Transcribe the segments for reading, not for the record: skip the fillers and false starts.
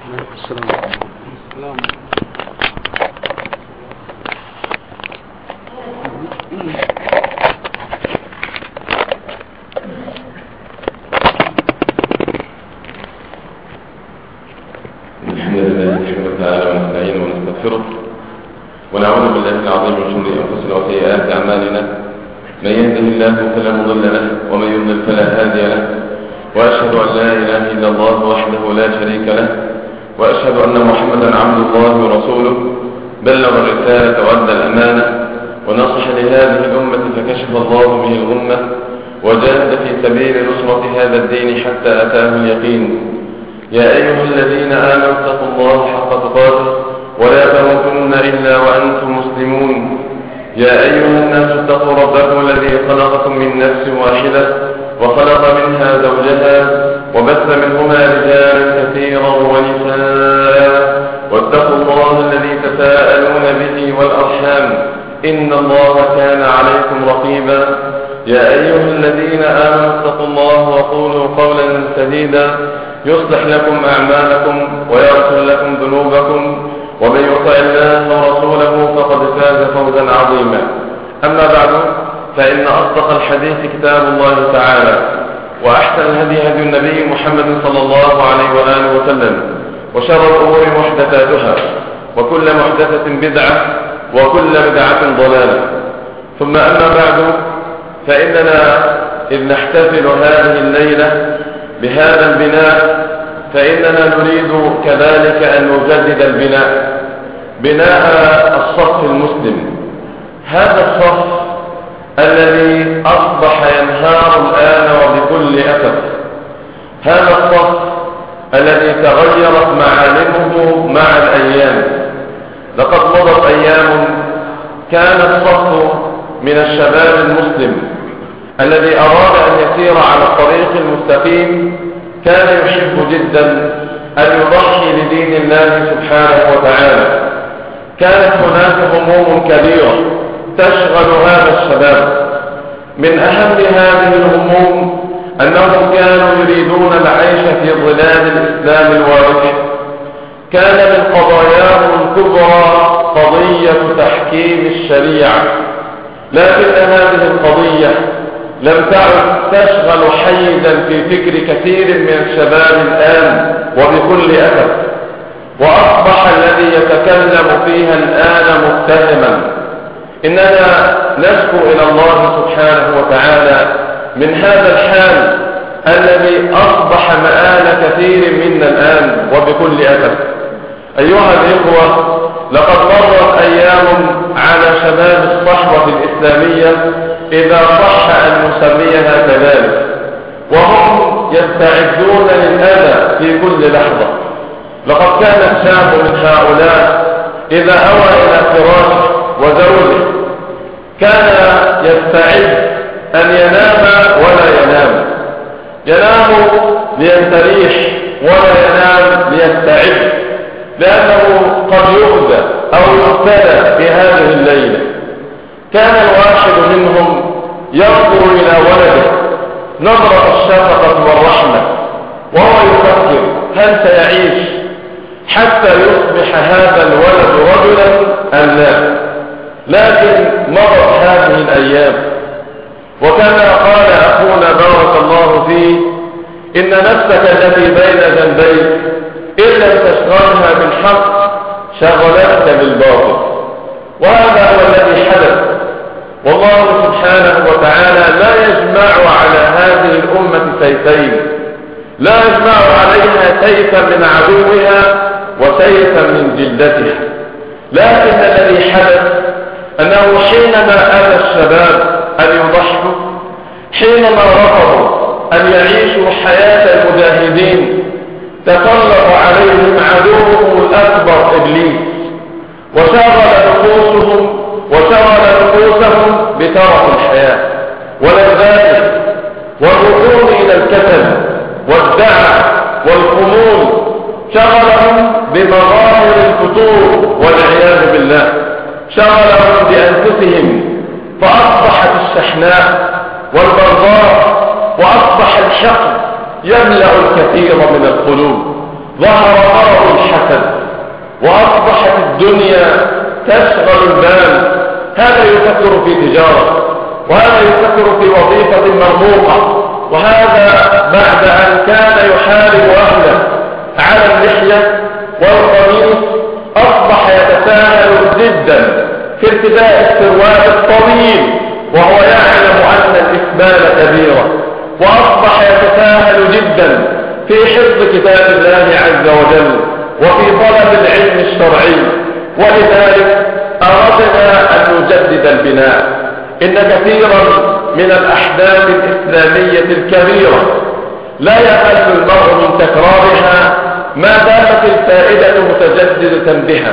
السلام. الحمد لله نحمده تعالى ونستعينه ونستغفره ونعوذ بالله العظيم من شرور انفسنا وسيئات اعمالنا. من يهده الله فلا مضل له ومن يضلل فلا هادي له، واشهد ان لا اله الا الله وحده لا شريك له، واشهد ان محمدا عبد الله ورسوله بلغ الرساله وادى الامانه ونصح لهذه الامه فكشف الله به الغمه وجاهد في سبيل نصره هذا الدين حتى اتاه اليقين. يا أيها الذين آمنوا اتقوا الله حق تقاته ولا تموتن إلا وأنتم مسلمون. يا أيها الناس اتقوا ربكم الذي خلقكم من نفس واحدة وخلق منها زوجها وبث منهما رجالا كثيرا ونساء، واتقوا الله الذي تساءلون به والأرحام إن الله كان عليكم رقيبا. يا أيها الذين آمنوا اتقوا الله وقولوا قولا سديدا يصلح لكم أعمالكم ويغفر لكم ذنوبكم، ومن يطع الله ورسوله فقد فاز فوزا عظيما. أما بعد، فإن أصدق الحديث كتاب الله تعالى، وأحسن الهدي هدي النبي محمد صلى الله عليه وآله وسلم، وشر الأمور محدثاتها، وكل محدثة بدعة، وكل بدعة ضلالة. ثم أما بعد، فإننا إذ نحتفل هذه الليلة بهذا البناء فإننا نريد كذلك أن نجدد بناء الصف المسلم، هذا الصف الذي أصبح ينهار الآن وبكل أسف، هذا الصف الذي تغيرت معالمه مع الأيام. لقد مضت أيام كان الصف من الشباب المسلم الذي أراد أن يسير على الطريق المستقيم، كان يحب جدا أن يضحي لدين الله سبحانه وتعالى. كانت هناك هموم كبيرة تشغل هذا الشباب، من أهم هذه الهموم أنهم كانوا يريدون العيش في ظلال الإسلام الوارث. كان من قضاياهم الكبرى قضية تحكيم الشريعة، لكن هذه القضية لم تعد تشغل حيزا في فكر كثير من الشباب الآن وبكل أسف، وأصبح الذي يتكلم فيها الآن متهما. إننا نشكو إلى الله سبحانه وتعالى من هذا الحال الذي أصبح مآل كثير منا الآن وبكل أسف. أيها الإخوة، لقد مرت أيام على شباب الصحوة الإسلامية إذا صح أن نسميها كذلك، وهم يستعدون للأذى في كل لحظة. لقد كان الشاب من هؤلاء إذا أوى إلى فراشه وزوجه كان يستعد أن ينام ولا ينام ليستريح ولا ينام ليستعد، لأنه قد يؤذى أو يبتلى في هذه الليلة. كان الواحد منهم ينظر إلى ولده نظرة الشفقة والرحمة، وهو يفكر هل سيعيش حتى يصبح هذا الولد رجلا أم لا. لكن مرت هذه الأيام، وكما قال أخونا بارك الله فيه: إن نفسك التي بين جنبيك إن لم تشغلها بالحق شغلتك بالباطل. وهذا هو الذي حدث، والله سبحانه وتعالى لا يجمع على هذه الأمة سيفين، لا يجمع عليها سيفا من عدوها وسيفا من جلدتها. لكن الذي حدث أنه حينما أتى الشباب أن يضحوا، حينما رفضوا أن يعيشوا حياة المجاهدين، تسلط عليهم عدوهم الأكبر إبليس، وشغل نفوسهم بترف الحياة ولذاته والركون إلى الكسل والدعى والخمول، شغلهم بمظاهر الفتور والعياذ بالله، شغلهم بأنفسهم، فأصبحت الشحناء والبغضاء وأصبح الحقد يملأ الكثير من القلوب. ظهر مرض والحسد، وأصبحت الدنيا تشغل البال. هذا يفكر في تجارة، وهذا يفكر في وظيفة مرموقة، وهذا بعد أن كان يحارب أهله على اللحية والقميص أصبح يتساهل جدا في ارتداء السروال الطويل وهو يعلم أن الإسبال كبيرة، وأصبح يتساهل جدا في حفظ كتاب الله عز وجل وفي طلب العلم الشرعي. ولذلك أردنا أن نجدد البناء. إن كثيرا من الأحداث الإسلامية الكبيرة لا يألف المرء من تكرارها ما دامت الفائدة متجددة بها.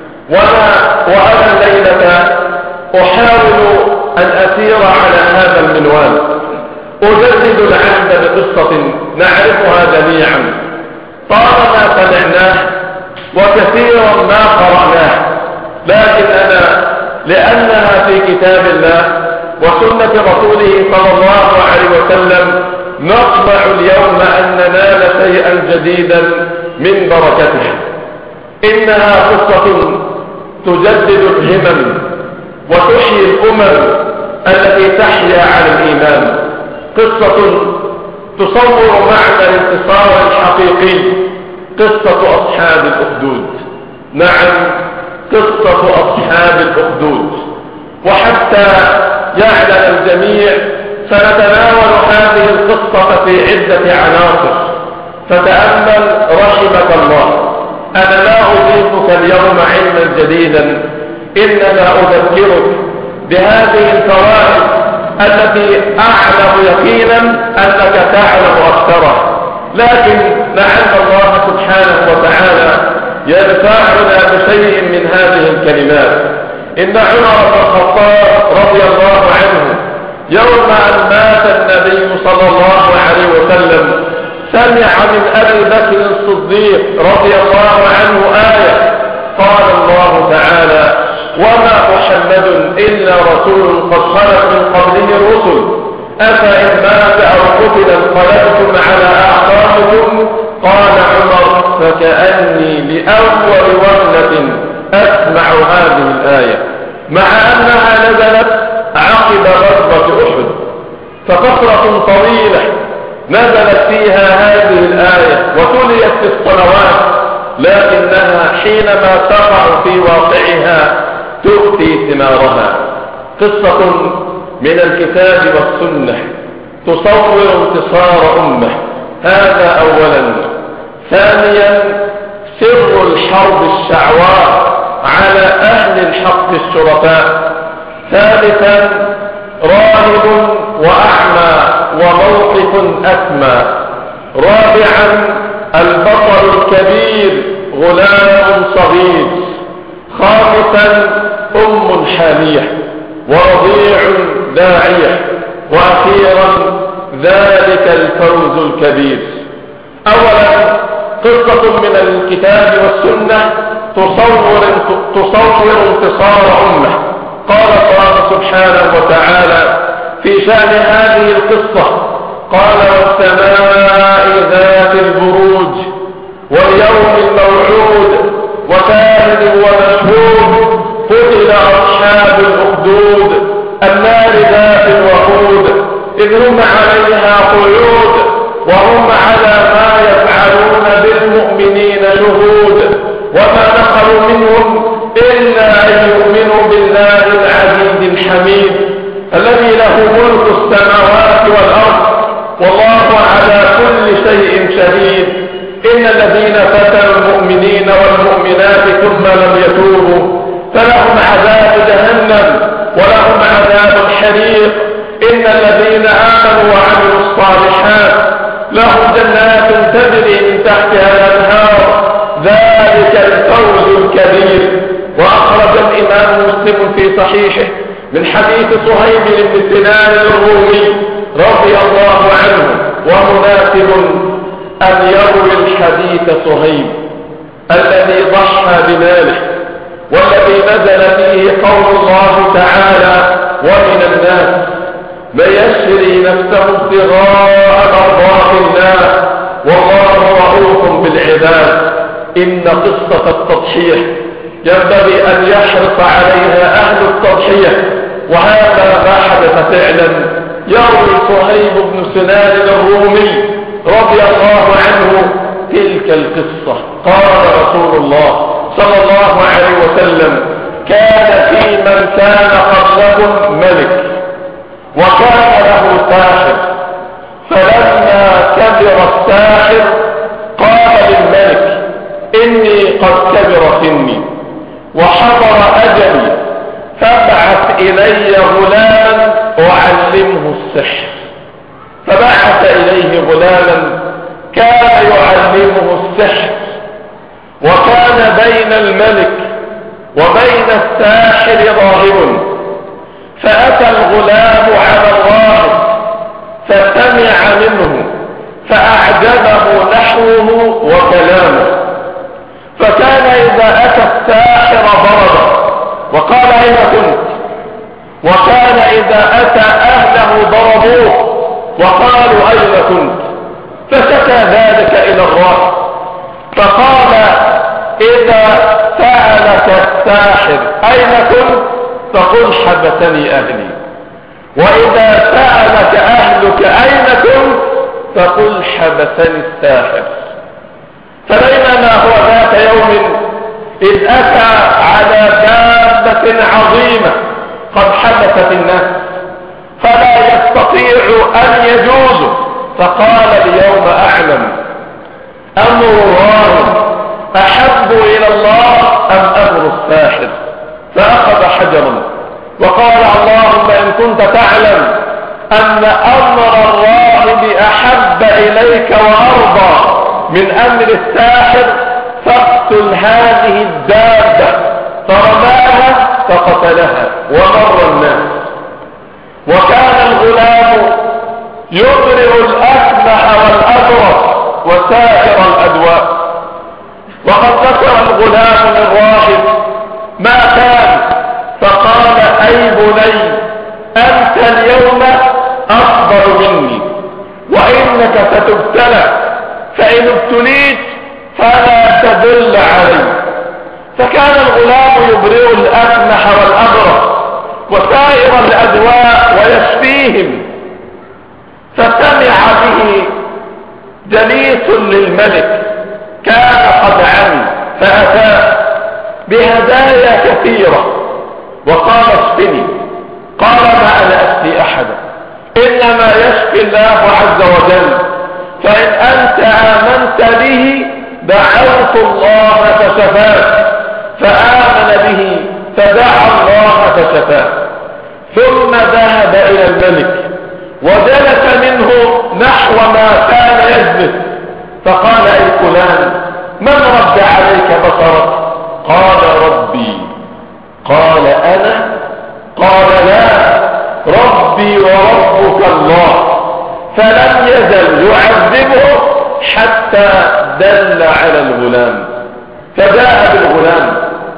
وأنا الليلة أحاول أن أسير على هذا المنوال، أجدد العهد بقصة نعرفها جميعا، طالما سمعناه وكثيرا ما قرأناه، لكن أنا لأنها في كتاب الله وسنة رسوله صلى الله عليه وسلم نطمع اليوم أن ننال شيئا جديدا من بركتها. إنها قصة تجدد الهمم وتحيي الأمم التي تحيا على الإيمان، قصة تصور معنى الانتصار الحقيقي، قصة أصحاب الأخدود. نعم، قصة أصحاب الأخدود. وحتى يعلم الجميع سنتناول هذه القصة في عدة عناصر، فتأمل رحمك الله. أنا لا أضيفك اليوم علما جديدا، إنما أذكرك بهذه الفوائد التي أعلم يقينا أنك تعلم أكثرها، لكن لعل الله سبحانه وتعالى يدفعنا بشيء من هذه الكلمات. إن عمر بن الخطاب رضي الله عنه يوم أن مات النبي صلى الله عليه وسلم سمع من أبي بكر الصديق رضي الله عنه آية، قال الله تعالى: وما محمد إلا رسول قد خلت من قبله الرسل أفإن مات أو قتل انقلبتم على أعقابكم. قال عمر: فكأني لأول وهلة أسمع هذه الآية، مع أنها نزلت عقب غزوة أحد، ففترة طويلة نزلت فيها هذه الآية وتليت في الصلوات، لكنها حينما تقع في واقعها تؤتي ثمارها. قصة من الكتاب والسنة تصور انتصار أمة، هذا أولا. ثانيا، سر الحرب الشعواء على أهل الحق الشرفاء. ثالثا، راهب وأعمى وموقف أسمى. رابعا، البطل الكبير غلام صغير. خامسا، أم حامية ورضيع داعية. وأخيرا، ذلك الفوز الكبير. أولا، قصة من الكتاب والسنة تصور انتصار أمة. قال الله سبحانه وتعالى في شأن هذه القصة: قال: والسماء ذات البروج واليوم الموعود وشاهد ومشهود قتل أصحاب الأخدود النار ذات الوقود إذ هم عليها قعود وهم على ما يفعلون بالمؤمنين شهود وما نقلوا منهم إلا أن يؤمنوا بالله العزيز الحميد الذي له ملك السماوات والأرض والله على كل شيء شهيد. إن الذين فتنوا المؤمنين والمؤمنات ثم لم يتوبوا فلهم عذاب جهنم ولهم عذاب الحريق. إن الذين آمنوا وعملوا الصالحات لهم جنات تجري من تحتها الأنهار ذلك الفوز الكبير. وأخرج الإمام مسلم في صحيحه من حديث صهيب بن سنان الرومي رضي الله عنه، ومناسب أن يروي الحديث صهيب الذي ضحى بماله والذي نزل فيه قول الله تعالى: ومن الناس من يشري نفسه ابتغاء مرضات الله والله رؤوف بالعباد. إن قصة التضحية ينبغي أن يحرص عليها أهل التضحية، وهذا ما حدث فعلا. يروي صهيب بن سنان الرومي رضي الله عنه تلك القصة. قال رسول الله صلى الله عليه وسلم: كان في من كان قبلكم ملك وكان له ساحر، فلما كبر الساحر قال للملك: إني قد كبر سني وحضر أجلي، فابعث إلي غلاما أعلمه السحر. فبعث إليه غلاما كان يعلمه السحر، وكان بين الملك وبين الساحر راهب، فأتى الغلام على الراهب فسمع منه فأعجبه نحوه وكلامه، فكان إذا أتى الساحر ضربه وقال: أين كنت؟ وكان إذا أتى أهله ضربوه وقالوا: أين كنت؟ فشكى ذلك إلى الراهب، فقال: إذا سألك الساحر أين كنت فقل: حبسني أهلي، وإذا سألك أهلك أين كنت فقل: حبسني الساحر. فبينما هو ذات يوم إذ أتى على دابة عظيمة قد حبست الناس فلا يستطيع أن يجوزوا، فقال: اليوم أعلم أمر الله أحب إلى الله أم أمر الساحر. فأخذ حجرا وقال: اللهم إن كنت تعلم أن أمر الراهب أحب إليك وأرضى من أمر الساحر فاقتل هذه الدابة. فرماها فقتلها ومر الناس. وكان الغلام يبرئ الأكمح والأبرص وسائر الأدواء. وقد ذكر الغلام للراهب ما كان، فقال: أي بني أنت اليوم أفضل مني، وإنك ستبتلى، فإن ابتليت فلا تدل علي. فكان الغلام يبرئ الأكمح والأبرص وسائر الأدواء ويشفيهم. فسمع به جليس للملك كان قد عمي، فأتاه بهدايا كثيرة وقال: اشفني. قال: ما أنا أشفي أحدا، إنما يشفي الله عز وجل، فإن أنت آمنت به دعوت الله فشفاك. فآمن به فدعا الله فشفاه. ثم ذهب إلى الملك وجلس منه نحو ما كان يجلس، فقال: أي فلان من رد عليك بصرك؟ قال: ربي. قال: أنا؟ قال: لا، ربي وربك الله. فلم يزل يعذبه حتى دل على الغلام. فجاء بالغلام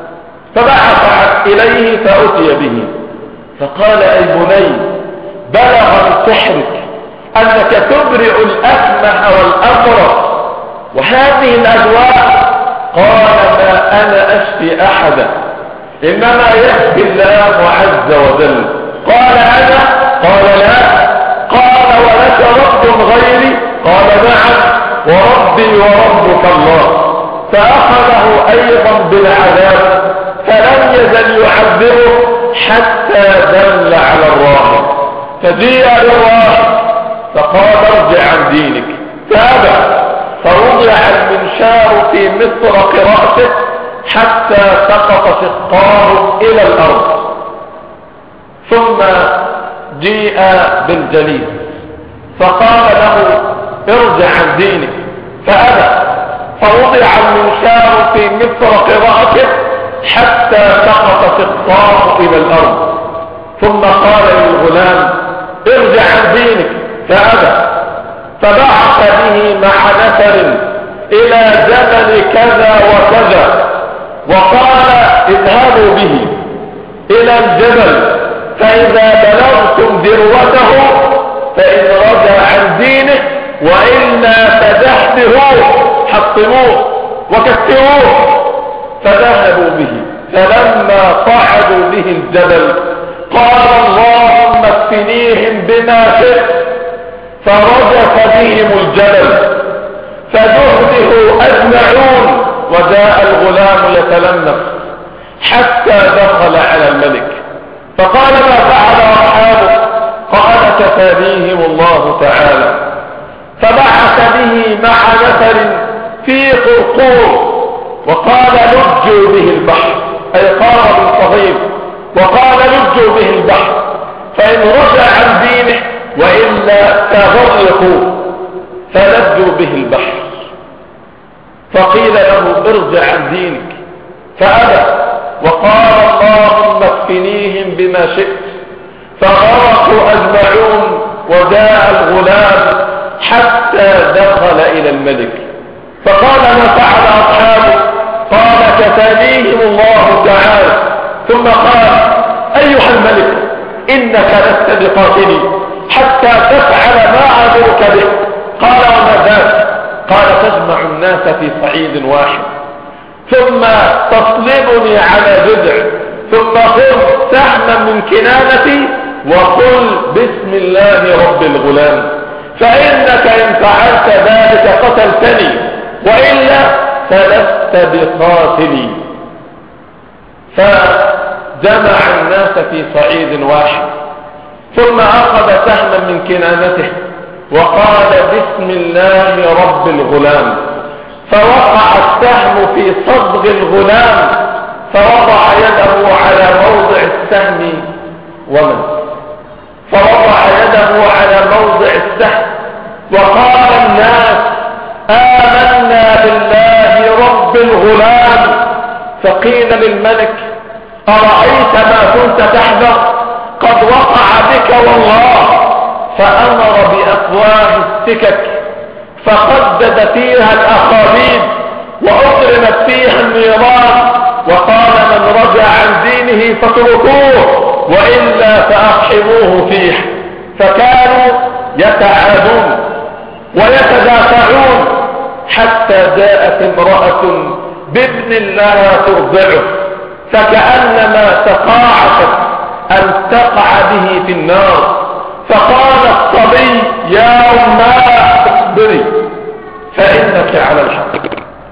فبعث إليه فأتي به، فقال: أي بني بلغ من سحرك أنك تبرئ الأكمح والأبرص وهذه الأدواء. قال: ما أنا أشفي أحدا، إنما يشفي الله عز وجل. قال: أنا؟ قال: لا. قال: ولك رب غيري؟ قال: نعم، وربي وربك الله. فأخذه أيضا بالعذاب فلم يزل يعذبه حتى دل على الراهب. فجيء للراهب فقال: ارجع عن دينك، فأبى. فوضع المنشار في مفرق رأسه حتى سقط شقاه إلى الأرض. ثم جيء بالجليس فقال له: ارجع عن دينك، فأبى. فوضع المنشار في مفرق رأسه حتى سقط شقاه إلى الأرض. ثم قال للغلام: ارجع عن دينك، فأبى. فبعث به مع نفر إلى جبل كذا وكذا، وقال: اذهبوا به إلى الجبل، فإذا بلغتم ذروته فإن رجع عن دينه وإلا فدحدهوه، حطموه. وكسروه. فذهبوا به، فلما صعدوا به الجبل قال اللهم اكفنيهم بما شئت، فرجف بهم الجبل فزهده أجمعون. وجاء الغلام يتلمس حتى دخل على الملك، فقال ما فعل أصحابه؟ قال كفانيهم الله تعالى. فبعث به مع نفر في قرقور، وقال لجوا به البحر، أي قارب صغير، وقال لجوا به البحر، فإن رجع عن دينه وإلا فغرقوا. فلجوا به البحر، فقيل له ارجع عن دينك فأبى، وقال اللهم اكفنيهم بما شئت، فغرقوا أجمعون. وجاء الغلام حتى دخل إلى الملك، فقال ما فعل أصحابه؟ قال كفانيهم الله تعالى. ثم قال أيها الملك إنك لست بقاتلي حتى تفعل ما أمرك به. قال وما ذاك؟ قال تجمع الناس في صعيد واحد، ثم تصلبني على جذع، ثم خذ سهما من كنانتي وقل بسم الله رب الغلام، فإنك إن فعلت ذلك قتلتني، وإلا فلست بقاتلي. فجمع الناس في صعيد واحد، ثم أخذ سهما من كنانته وقال بسم الله رب الغلام، فوقع السهم في صدغ الغلام، فوضع يده على موضع السهم وقال الناس آمنا بالله رب الغلام. فقيل للملك أرأيت ما كنت تحذر؟ قد وقع بك والله. فأمر بأفواه السكك فقدد فيها الأخابيد وأضرمت فيها النيران، وقال من رجع عن دينه فاتركوه وإلا فأقحموه فيه. فكانوا يتعادون ويتدافعون حتى جاءت امرأة بابن لها ترضعه، فكأنما تقاعست أن تقع به في النار. فقال الصبي يا أماه اصبري فإنك على الحق.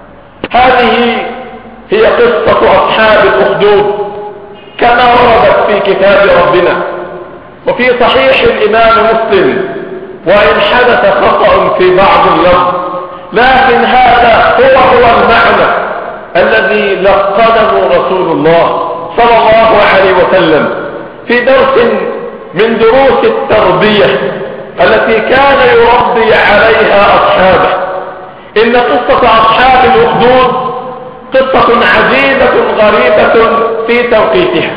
هذه هي قصة أصحاب الأخدود كما وردت في كتاب ربنا وفي صحيح الإمام مسلم، وإن حدث خطأ في بعض اللفظ، لكن هذا هو المعنى الذي لقنه رسول الله صلى الله عليه وسلم في درس من دروس التربية التي كان يربي عليها أصحابه. إن قصة أصحاب الأخدود قصة عجيبة غريبة في توقيتها،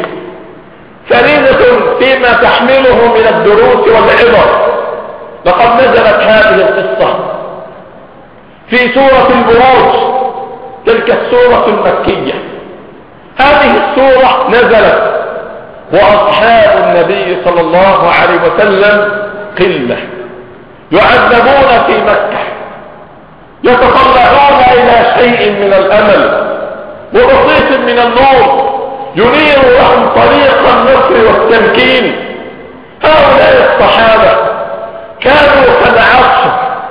فريدة فيما تحمله من الدروس والعبر. لقد نزلت هذه القصة في سورة البروج، تلك السورة المكية. هذه السورة نزلت وأصحاب النبي صلى الله عليه وسلم قلة يعذبون في مكة، يتطلعون إلى شيء من الأمل وبسيط من النور ينير لهم طريق النصر والتمكين. هؤلاء الصحابة كانوا كالعطش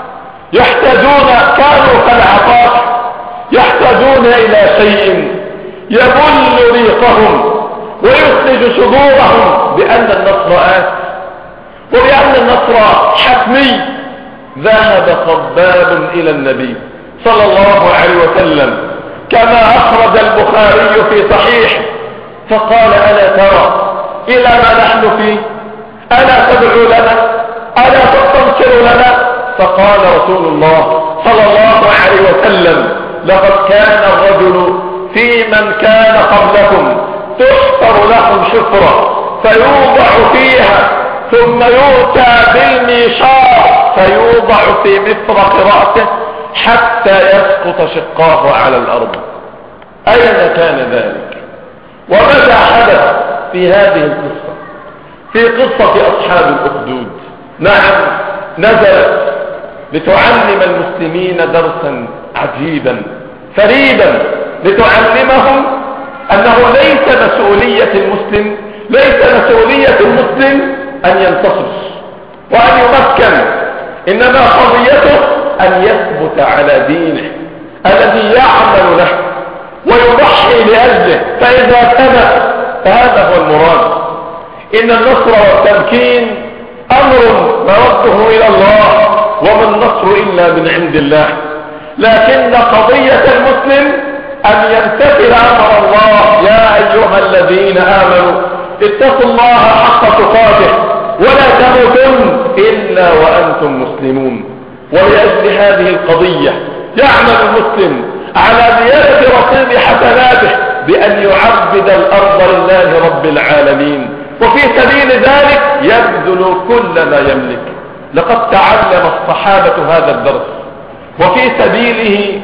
كانوا كالعطاش يحتاجون إلى شيء يبل ريقهم ويثلج صدورهم بأن النصر آت وبأن النصر حتمي. ذهب خباب إلى النبي صلى الله عليه وسلم كما أخرج البخاري في صحيح، فقال ألا ترى إلى ما نحن فيه؟ ألا تدعو لنا؟ ألا تستنصر لنا؟ فقال رسول الله صلى الله عليه وسلم لقد كان الرجل في من كان قبلكم تحفر لهم شفرة فيوضع فيها ثم يؤتى بالميشار فيوضع في مفرق رأسه حتى يسقط شقاه على الأرض. أين كان ذلك؟ وماذا حدث في هذه القصة؟ في قصة أصحاب الأخدود. نعم، نزلت لتعلم المسلمين درسا عجيبا فريدا لتعلمهم أنه ليس مسؤولية المسلم أن ينتصر وأن يمكن، إنما قضيته أن يثبت على دينه الذي يعمل له ويضحي لأجله، فإذا ثبت فهذا هو المراد. إن النصر والتمكين أمر مرده إلى الله، وما النصر إلا من عند الله. لكن قضية المسلم أن يمتثل أمر الله: يا أيها الذين آمنوا اتقوا الله حق تقاته ولا تموتن إلا وأنتم مسلمون. ولأجل هذه القضية يعمل المسلم على زيادة رصيد حسناته بأن يعبد الأرض لله رب العالمين، وفي سبيل ذلك يبذل كل ما يملك. لقد تعلم الصحابة هذا الدرس، وفي سبيله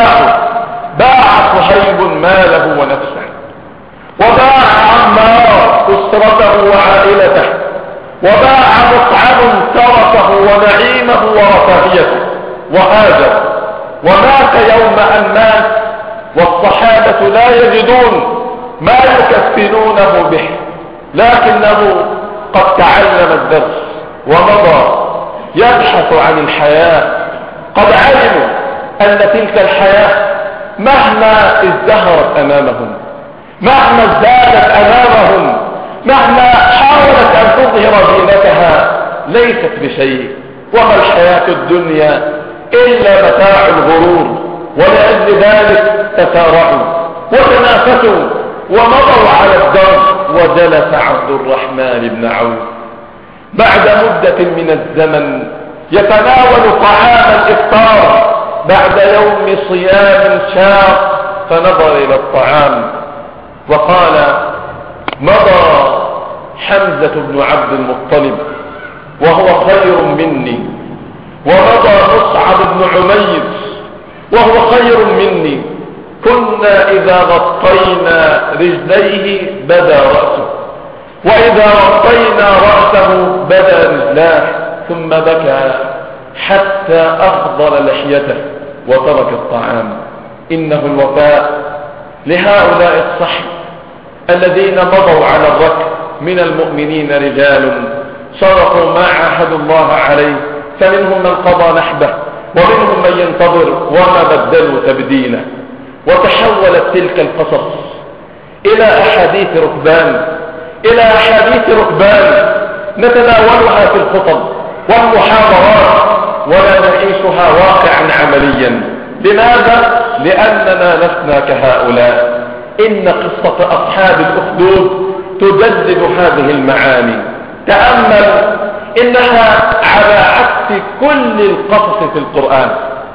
باع صهيب ماله ونفسه، وباع عمار أسرته وعائلته، وباع مصعب تركه ونعيمه ورفاهيته وهاجر ومات يوم أن مات، والصحابة لا يجدون ما يكفنونه به، لكنه قد تعلم الدرس ومضى يبحث عن الحياة. قد علموا أن تلك الحياة مهما ازدهرت أمامهم، مهما ازدادت أمامهم، مهما حاولت أن تظهر زينتها، ليست بشيء. وما الحياة الدنيا إلا متاع الغرور. ولأجل ذلك تسارعوا وتنافسوا ومضوا على الدرب. وجلس عبد الرحمن بن عوف بعد مدة من الزمن يتناول طعام الإفطار بعد يوم صيام شاق، فنظر إلى الطعام وقال: مضى حمزة بن عبد المطلب وهو خير مني، ومضى مصعب بن عمير وهو خير مني، كنا إذا غطينا رجليه بدا رأسه، وإذا غطينا رأسه بدا رجلاه، ثم بكى حتى أخضر لحيته وترك الطعام. إنه الوفاء لهؤلاء الصحب الذين مضوا على الركب من المؤمنين رجال صدقوا ما عاهدوا الله عليه، فمنهم من قضى نحبه ومنهم من ينتظر وما بدلوا تبديلا. وتحولت تلك القصص إلى أحاديث ركبان نتناولها في الخطب والمحاضرات ولا نعيشها واقعا عمليا. لماذا؟ لأننا لسنا كهؤلاء. إن قصة أصحاب الأخدود تجدد هذه المعاني. تأمل، إنها على عكس كل القصص في القرآن.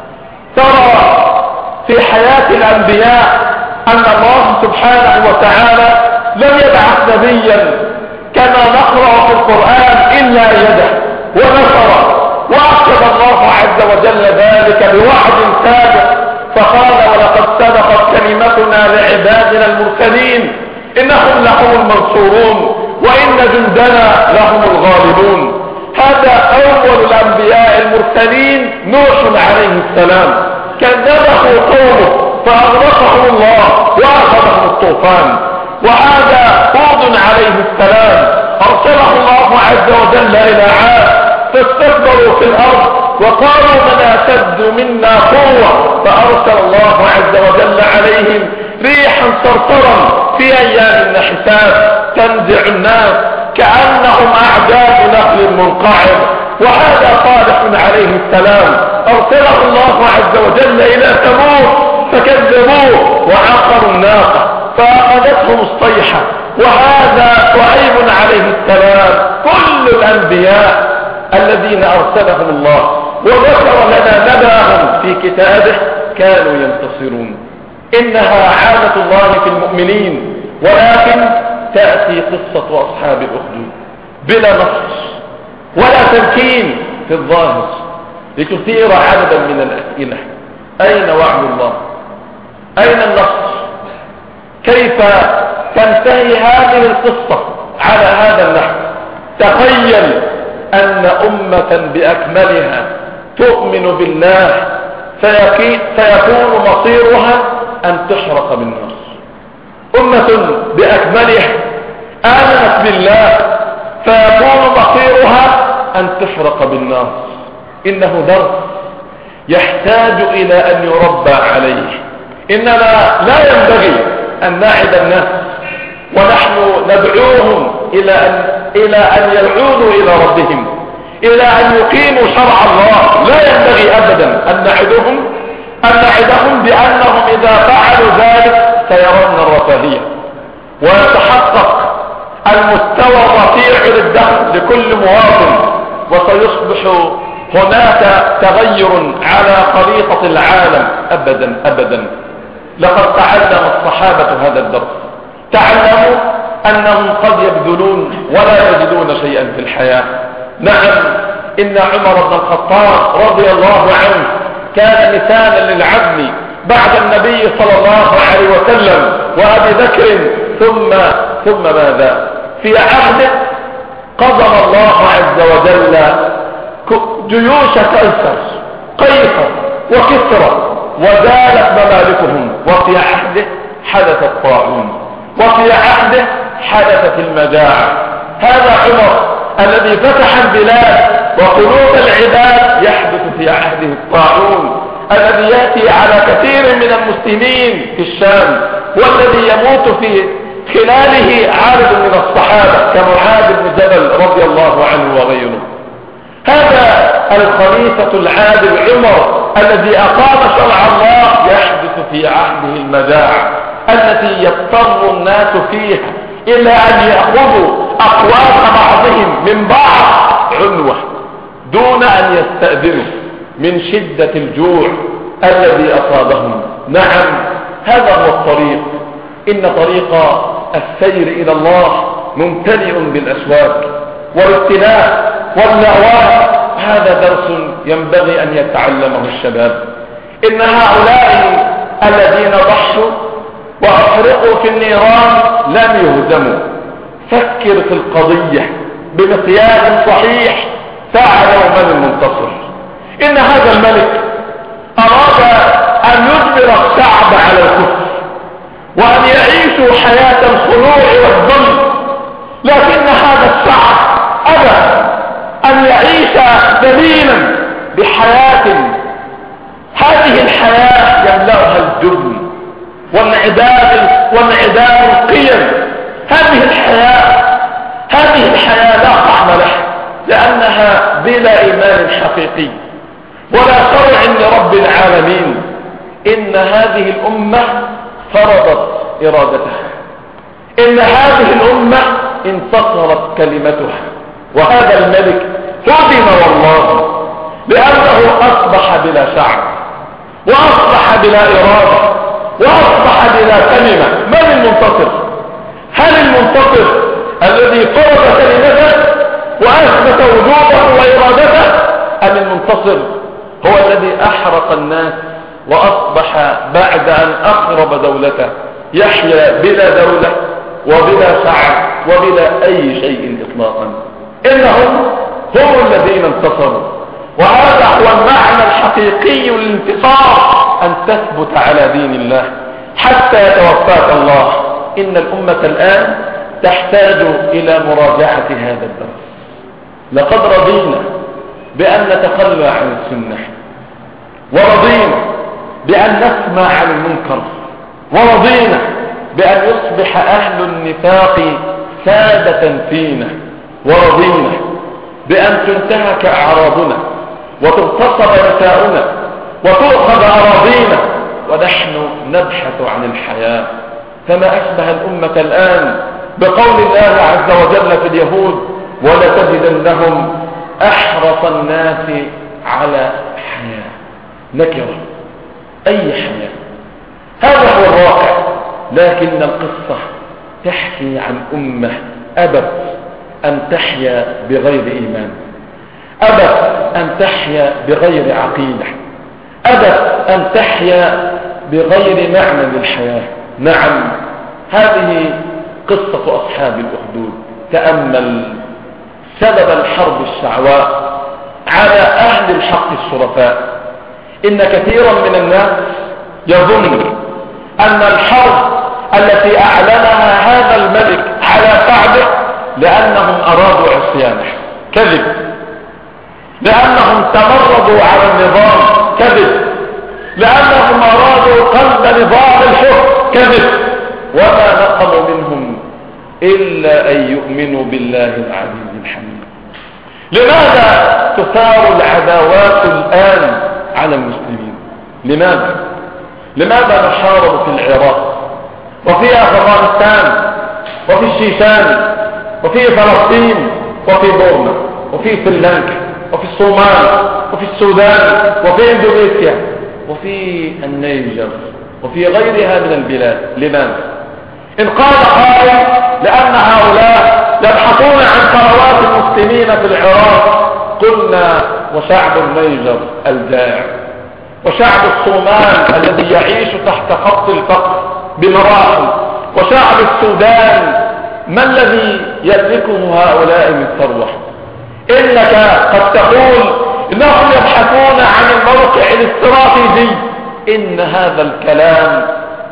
ترى في حياة الأنبياء أن الله سبحانه وتعالى لم يبعث نبيا كما نقرأ في القرآن إلا يده ونصر، وأكد الله عز وجل ذلك بوعد سابق فقال: ولقد سبقت كلمتنا لعبادنا المرسلين إنهم لهم المنصورون وإن جندنا لهم الغالبون. هذا أول الأنبياء المرسلين نوح عليه السلام، كذبه قومه فأغرقهم الله وأخذهم الطوفان. وهذا هود عليه السلام أرسله الله عز وجل إلى عاد فاستكبروا في الأرض وقالوا من أشد منا قوة، فأرسل الله عز وجل عليهم ريحا صرصرا في أيام نحسات تنزع الناس كأنهم أعجاز نخل منقعر. وهذا صالح عليه السلام أرسله الله عز وجل إلى ثمود فكذبوه وعقروا الناقة فأخذتهم الصيحة. وهذا شعيب عليه السلام. كل الأنبياء الذين أرسلهم الله وذكر لنا نبأهم في كتابه كانوا ينتصرون. إنها عادة الله في المؤمنين، ولكن تأتي قصة أصحاب الأخدود بلا نص ولا تمكين في الظاهر لتثير عددا من الأسئلة. أين وعد الله؟ أين النص؟ كيف تنتهي هذه القصة على هذا النحو؟ تخيل أن أمة بأكملها تؤمن بالله سيكون مصيرها أن تحرق بالنار. أمة بأكملها آمنت بالله فيكون مصيرها أن تحرق بالنار. إنه درس يحتاج إلى أن يربى عليه. إننا لا ينبغي أن نعد الناس ونحن ندعوهم إلى أن يعودوا إلى ربهم، إلى أن يقيموا شرع الله. لا ينبغي أبدا أن نعدهم بأنهم إذا فعلوا ذلك سيرون الرفاهية ويتحقق المستوى الرفيع للدخل لكل مواطن، وسيصبح هناك تغير على خريطة العالم. أبدا أبدا. لقد تعلم الصحابة هذا الدرس، تعلموا أنهم قد يبذلون ولا يجدون شيئا في الحياة. نعم، إن عمر بن الخطاب رضي الله عنه كان مثالا للعدل بعد النبي صلى الله عليه وسلم وأبي بكر، ثم ماذا؟ في عهده قضم الله عز وجل جيوش قيصر وكسرى وزالت ممالكهم، وفي عهده حدث الطاعون، وفي عهده حدثت المجاعة. هذا عمر الذي فتح البلاد وقلوب العباد، يحدث في عهده الطاعون الذي يأتي على كثير من المسلمين في الشام، والذي يموت في خلاله عدد من الصحابة كمعاذ بن جبل رضي الله عنه وغيره. هذا الخليفة العادل عمر الذي أقام شرع الله، يحدث في عهده المجاعة التي يضطر الناس فيها إلى أن يأخذوا أقوات بعضهم من بعض عنوة دون أن يستأذنوا من شدة الجوع الذي أصابهم. نعم، هذا هو الطريق. إن طريق السير إلى الله ممتلئ بالأسواق والابتلاء واللأواء. هذا درس ينبغي أن يتعلمه الشباب. إن هؤلاء الذين ضحوا وأحرقوا في النيران لم يهزموا. فكر في القضية بمقياس صحيح تعلم من المنتصر. إن هذا الملك أراد أن يجبر الشعب على الكفر وأن يعيشوا حياة الخضوع والذل، لكن هذا الشعب أبى أن يعيش ذليلا بحياة هذه الحياة يملأها الجبن وانعدام القيم. هذه الحياة لا طعم لها، لأنها بلا إيمان حقيقي ولا شرع لرب العالمين. إن هذه الأمة فرضت إرادتها، إن هذه الأمة انتصرت كلمتها، وهذا الملك هدم والله، لأنه أصبح بلا شعب وأصبح بلا إرادة وأصبح بلا كلمة. من المنتصر؟ هل المنتصر الذي فرض كلمته وأثبت وجوده وإرادته، أم المنتصر هو الذي أحرق الناس وأصبح بعد أن أخرب دولته يحيا بلا دولة وبلا شعب وبلا أي شيء إطلاقا؟ إنهم هم الذين انتصروا، وهذا هو المعنى الحقيقي للانتصار، أن تثبت على دين الله حتى يتوفاك الله. إن الأمة الآن تحتاج إلى مراجعة هذا الدرس. لقد رضينا بأن نتخلى عن السنة، ورضينا بأن نسمع عن المنكر، ورضينا بأن يصبح أهل النفاق سادة فينا، ورضينا بأن تنتهك أعراضنا وتغتصب نساؤنا وتؤخذ أراضينا، ونحن نبحث عن الحياة. فما أشبه الأمة الآن بقول الله عز وجل في اليهود: ولتجدنهم أحرص الناس على حياة. نكرة، أي حياة؟ هذا هو الواقع. لكن القصة تحكي عن أمة أبت أن تحيا بغير إيمان، أبت أن تحيا بغير عقيدة، أبت أن تحيا بغير معنى للحياة. نعم، هذه قصة أصحاب الأخدود. تأمل سبب الحرب الشعواء على أهل الحق الشرفاء. إن كثيرا من الناس يظن أن الحرب التي أعلنها هذا الملك على شعبه لأنهم أرادوا عصيانه، كذب. لأنهم تمردوا على النظام، كذب. لأنهم أرادوا قلب نظام الحكم، كذب. وما نقموا منهم إلا أن يؤمنوا بالله العزيز الحميد. لماذا تثار العداوات الآن على المسلمين؟ لماذا نحارب في العراق وفي أفغانستان وفي الشيشان وفي فلسطين وفي بورما وفي سريلانكا وفي الصومال وفي السودان وفي اندونيسيا وفي النيجر وفي غيرها من البلاد؟ لماذا؟ إن قال قائل لأن هؤلاء يبحثون عن ثروات المسلمين في العراق، قلنا وشعب النيجر الجائع وشعب الصومال الذي يعيش تحت خط الفقر بمراحل وشعب السودان ما الذي يملكه هؤلاء من ثروة؟ إنك قد تقول إنهم يبحثون عن الموقع الاستراتيجي. إن هذا الكلام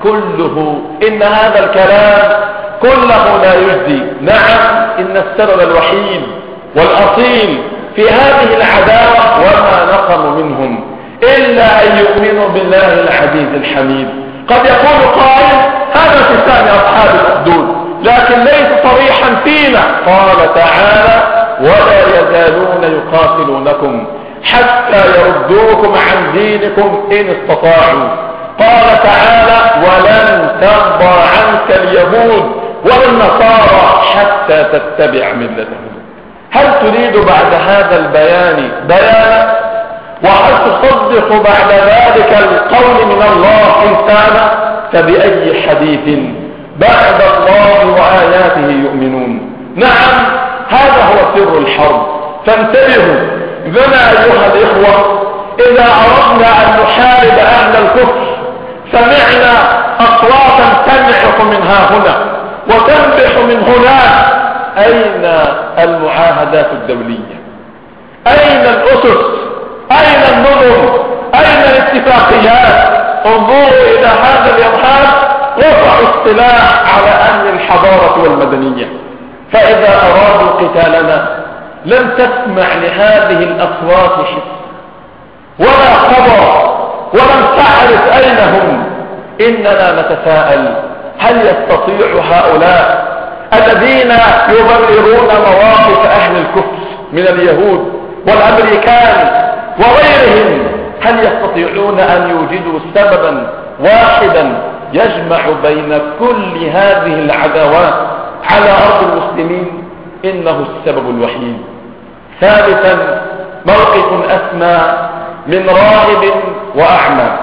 كله لا يجدي. نعم، إن السبب الوحيد والأصيل في هذه العداوة وما نقم منهم إلا أن يؤمنوا بالله العزيز الحميد. قد يقول قائل هذا في شأن أصحاب الأخدود، لكن ليس صريحا فينا. قال تعالى ولا يزالون يقاتلونكم حتى يردوكم عن دينكم إن استطاعوا. قال تعالى ولن ترضى عنك اليهود ولا النصارى حتى تتبع ملتهم. هل تريد بعد هذا البيان بيانا؟ وهل تصدق بعد ذلك القول من الله إن كان؟ فبأي حديث بعد الله وآياته يؤمنون؟ نعم، هذا هو سر الحرب. فانتبهوا بنا أيها الإخوة، إذا أردنا أن نحارب أهل الكفر سمعنا أصواتا تنعق من ها هنا وتنبح من هناك. أين المعاهدات الدولية؟ أين الأسس؟ أين النظم؟ أين الاتفاقيات؟ انظروا إلى هذا الإرهاب، رفعوا السلاح على أهل الحضارة والمدنية. فإذا أرادوا قتالنا لم تسمع لهذه الأصوات حس ولا خبر، ولم تعرف أين هم. إننا نتساءل هل يستطيع هؤلاء الذين يبررون مواقف أهل الكفر من اليهود والأمريكان وغيرهم، هل يستطيعون أن يوجدوا سببا واحدا يجمع بين كل هذه العداوات على أرض المسلمين؟ إنه السبب الوحيد. ثالثا، موقف أسمى من راهب وأعمى.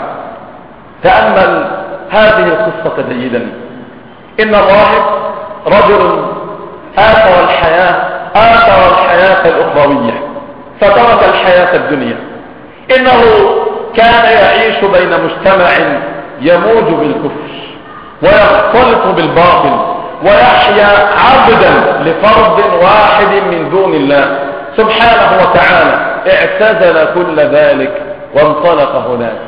تأمل هذه القصة جيدا. إن الراهب رجل آثر الحياة الأخروية فترك الحياة الدنيا. إنه كان يعيش بين مجتمع يموج بالكفر ويختلط بالباطل ويحيا عبدا لفرد واحد من دون الله سبحانه وتعالى. اعتزل كل ذلك وانطلق هناك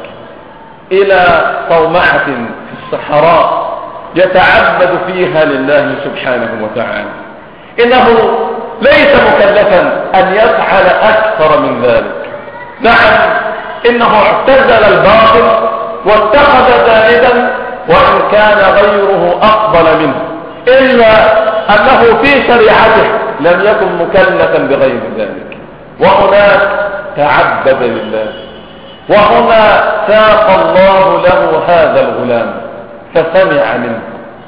إلى صومعة في الصحراء يتعبد فيها لله سبحانه وتعالى. إنه ليس مكلفا أن يفعل أكثر من ذلك. نعم، إنه اعتزل الباطل واتخذ جانبا وإن كان غيره أفضل منه، إلا أنه في شريعته لم يكن مكلفا بغير ذلك. وهناك تعبد لله، وهنا ساق الله له هذا الغلام فسمع منه.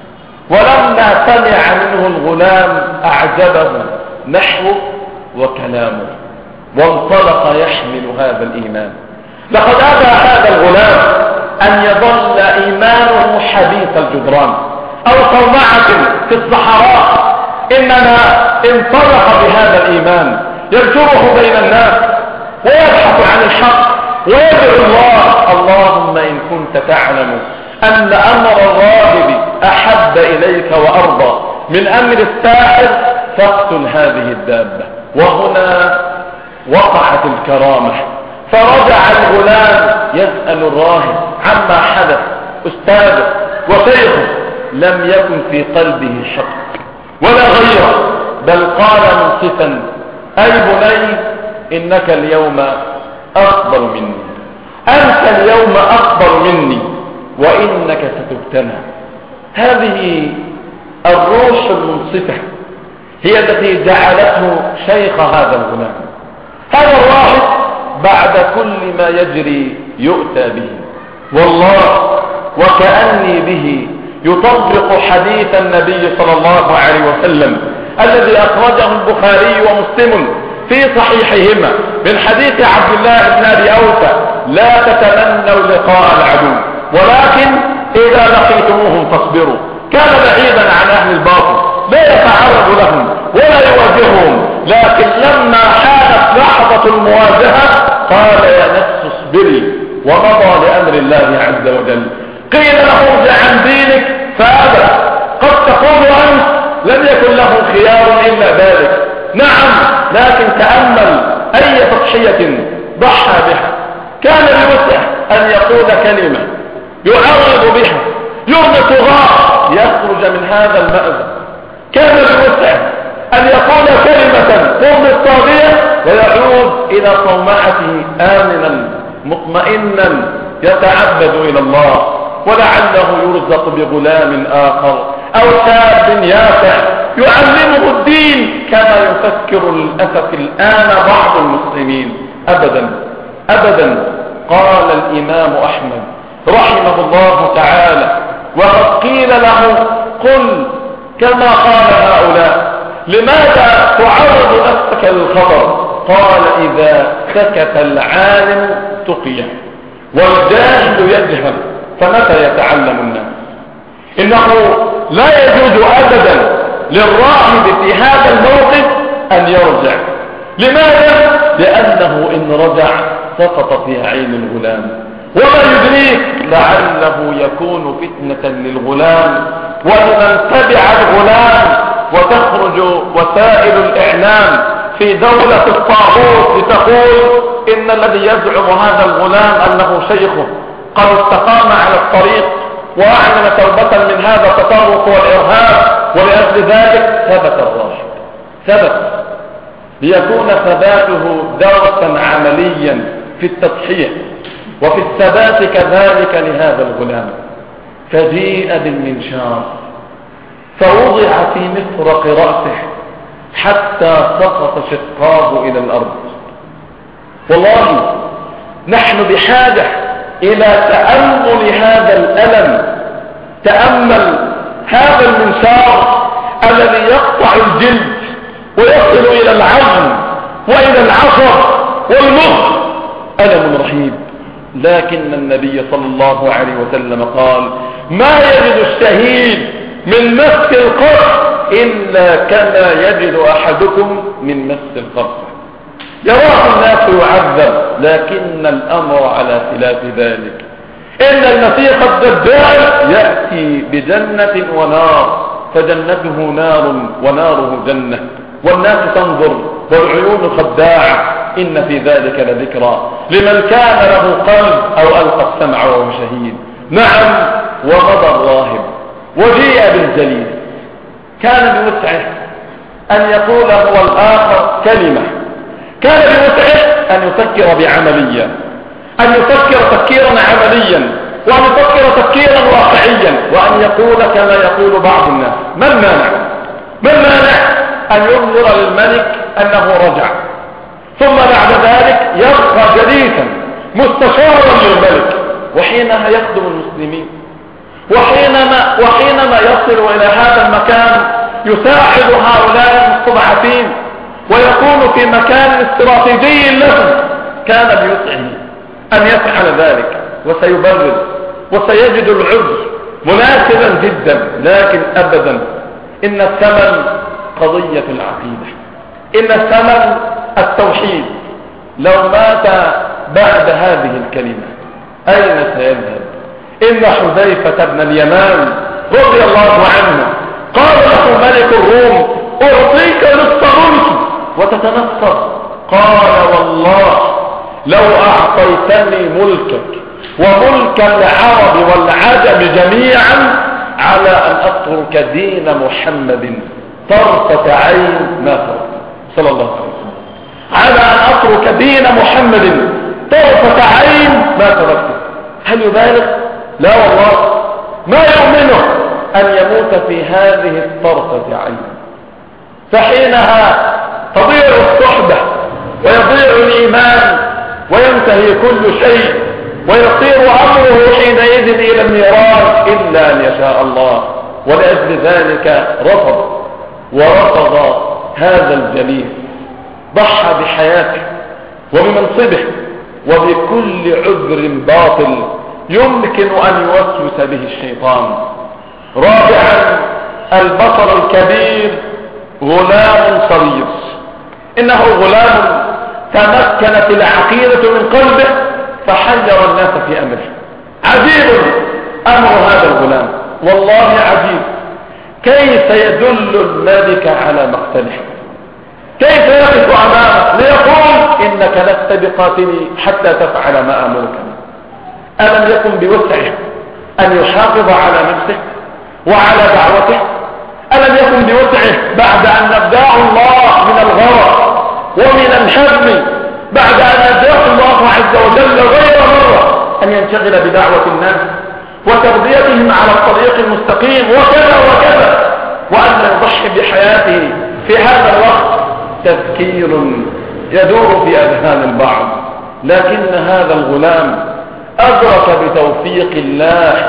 ولما سمع منه الغلام أعجبه نحوه وكلامه وانطلق يحمل هذا الإيمان. لقد أبى هذا الغلام أن يظل إيمانه حديث الجدران أو صومعة في الصحراء، إنما انطلق بهذا الإيمان ينشره بين الناس ويبحث عن الحق ويدعو الله: اللهم إن كنت تعلم أن أمر الراهب أحب إليك وأرضى من أمر الساحر فاقتل هذه الدابة. وهنا وقعت الكرامة، فرجع الغلام يسأل الراهب عما حدث. أستاذه وشيخه لم يكن في قلبه حق ولا غيره، بل قال منصفا: أي بني إنك اليوم أكبر مني، أنت اليوم أكبر مني، وإنك ستبتلى. هذه الروح المنصفة هي التي جعلته شيخ هذا الغلام. هذا الراهب بعد كل ما يجري يؤتى به، والله وكأني به يطبق حديث النبي صلى الله عليه وسلم الذي أخرجه البخاري ومسلم في صحيحهما من حديث عبد الله بن أبي أوفى: لا تتمنوا لقاء العدو، ولكن إذا لقيتموهم فاصبروا. كان بعيدا عن أهل الباطل، لا يتعرض لهم ولا يواجههم، لكن لما حانت لحظة المواجهة قال: يا نفس اصبري، ومضى لأمر الله عز وجل. قيل له: ارجع عن دينك فأبى. قد تقول أنت لم يكن له خيار إلا ذلك. نعم، لكن تأمل أي تضحية ضحى بها. كان بوسعه أن يقول كلمة يعرض بها يوم طغاة يخرج من هذا المأزق. كان بوسعه أن يقول كلمة تغضي الطاغية ويعود إلى صومعته آمنا مطمئنا يتعبد إلى الله، ولعله يرزق بغلام آخر أو شاب يافع يعلمه الدين كما يفكر للأسف الآن بعض المسلمين. أبدا أبدا. قال الإمام أحمد رحمه الله تعالى: وقد قيل له: قل كما قال هؤلاء، لماذا تعرض نفسك للخطر؟ قال: إذا سكت العالم تقي والجاهل يجهل، فمتى يتعلم الناس؟ إنه لا يجوز أبدا للراهب في هذا الموقف أن يرجع. لماذا؟ لأنه إن رجع سقط في عين الغلام، وما يدريك لعله يكون فتنة للغلام ولمن تبع الغلام، وتخرج وسائل الإعلام في دولة الطاغوت لتقول إن الذي يزعم هذا الغلام أنه شيخه قد استقام على الطريق وأعلن توبة من هذا التطرف والإرهاب، ولأجل ذلك ثبت الراهب، ثبت ليكون ثباته درسا عمليا في التضحية وفي الثبات كذلك لهذا الغلام. فجيء بالمنشار فوضع في مفرق رأسه حتى سقط شقاه إلى الأرض. والله نحن بحاجة إلى تأمل هذا الألم. تأمل هذا المنشار الذي يقطع الجلد ويصل إلى العظم وإلى العصب والمخ، ألم رهيب. لكن النبي صلى الله عليه وسلم قال: ما يجد الشهيد من مس القرح إلا كما يجد أحدكم من مس القرح. يراه الناس يعذب، لكن الأمر على خلاف ذلك. إن المسيح الدجال يأتي بجنة ونار، فجنته نار وناره جنة، والناس تنظر والعيون خداعة. إن في ذلك لذكرى لمن كان له قلب أو ألقى السمع وهو شهيد. نعم، وغضى الراهب وجيء بالجليل. كان بوسعه أن يقول هو الآخر كلمة، كان بوسعه أن يفكر بعملية، أن يفكر تفكيرا عمليا، وأن يفكر تفكيرا واقعيا، وأن يقول كما يقول بعض الناس: ما المانع أن يظهر للملك أنه رجع، ثم بعد ذلك يبقى جليسا مستشارا للملك، وحينها يخدم المسلمين، وحينما يصل إلى هذا المكان يساعد هؤلاء المستضعفين ويكون في مكان استراتيجي لهم. كان بوسعه أن يفعل ذلك، وسيبرر وسيجد العذر مناسبا جدا. لكن أبدا، إن الثمن قضية العقيدة، إن الثمن التوحيد. لو مات بعد هذه الكلمة أين سيذهب؟ إن حذيفة بن اليمان رضي الله عنه قال له ملك الروم: أعطيك نصف ملكي وتتنصر. قال: والله لو أعطيتني ملكك وملك العرب والعجم جميعا على أن أترك دين محمد طرفة عين ما ترك صلى الله عليه وسلم، على أن أترك دين محمد طرفة عين ما تركته. هل يبالغ؟ لا والله، ما يؤمنه أن يموت في هذه الطرفة عين، فحينها تضيع الصحبة ويضيع الإيمان وينتهي كل شيء ويصير أمره حينئذ إلى النيران إلا أن يشاء الله. ولأجل ذلك ورفض هذا الجليل، ضحى بحياته وبمنصبه وبكل عذر باطل يمكن أن يوسوس به الشيطان. رابعا، البطل الكبير غلام صغير، إنه غلام تمكنت العقيدة من قلبه فحير الناس في أمره. عجيب أمر هذا الغلام، والله عجيب، كيف يدل الملك على مقتله، كيف يقف أمامه ليقول إنك لست بقاتلي حتى تفعل ما أمرك. ألم يكن بوسعه أن يحافظ على نفسه وعلى دعوته؟ ألم يكن بوسعه بعد أن نبدأ الله من الغرق ومن الحزم، بعد أن نبدأ الله عز وجل غير مرة أن ينشغل بدعوة الناس وتربيتهم على الطريق المستقيم وكذا وكذا، وأن يضحي بحياته في هذا الوقت؟ تذكير يدور في أذهان البعض. لكن هذا الغلام أدرك بتوفيق الله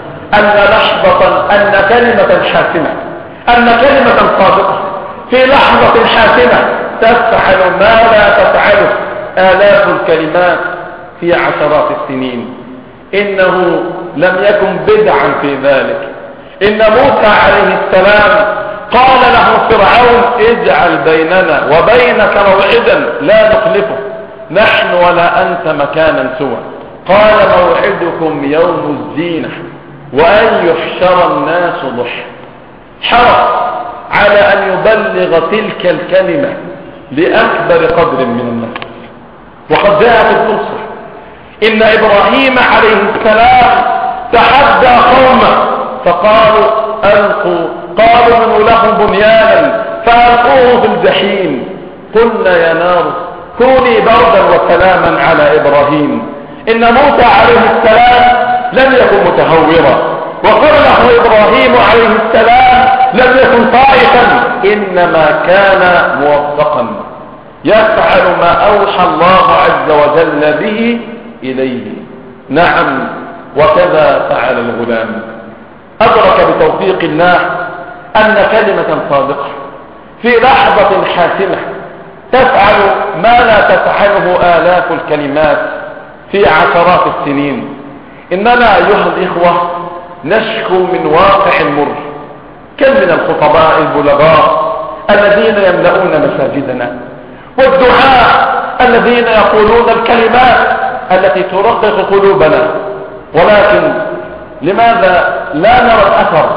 أن كلمة حاسمة، أن كلمة صادقة في لحظة حاسمة تفعل ما لا تفعله آلاف الكلمات في عشرات السنين. إنه لم يكن بدعا في ذلك. إن موسى عليه السلام قال له فرعون اجعل بيننا وبينك موعدا لا نخلفه نحن ولا أنت مكانا سوى. قال موعدكم يوم الزينة وأن يحشر الناس ضحى. حرص على أن يبلغ تلك الكلمة لأكبر قدر من الناس. وقد جاءت الفرصة، إن إبراهيم عليه السلام تحدى قومه فقالوا قالوا ابنوا له بنيانا فألقوه في الجحيم. قلنا يا نار كوني بردا وسلاما على إبراهيم. إن موسى عليه السلام لم يكن متهورا، وقرنه إبراهيم عليه السلام لم يكن طائفا، إنما كان موفقا يفعل ما أوحى الله عز وجل به إليه. نعم، وكذا فعل الغلام. أدرك بتوفيق الله أن كلمة صادقة في لحظة حاسمة تفعل ما لا تفعله آلاف الكلمات في عشرات السنين. إننا أيها الإخوة نشكو من واقع مر. كم من الخطباء البلغاء الذين يملؤون مساجدنا، والدعاء الذين يقولون الكلمات التي ترقق قلوبنا، ولكن لماذا لا نرى الأثر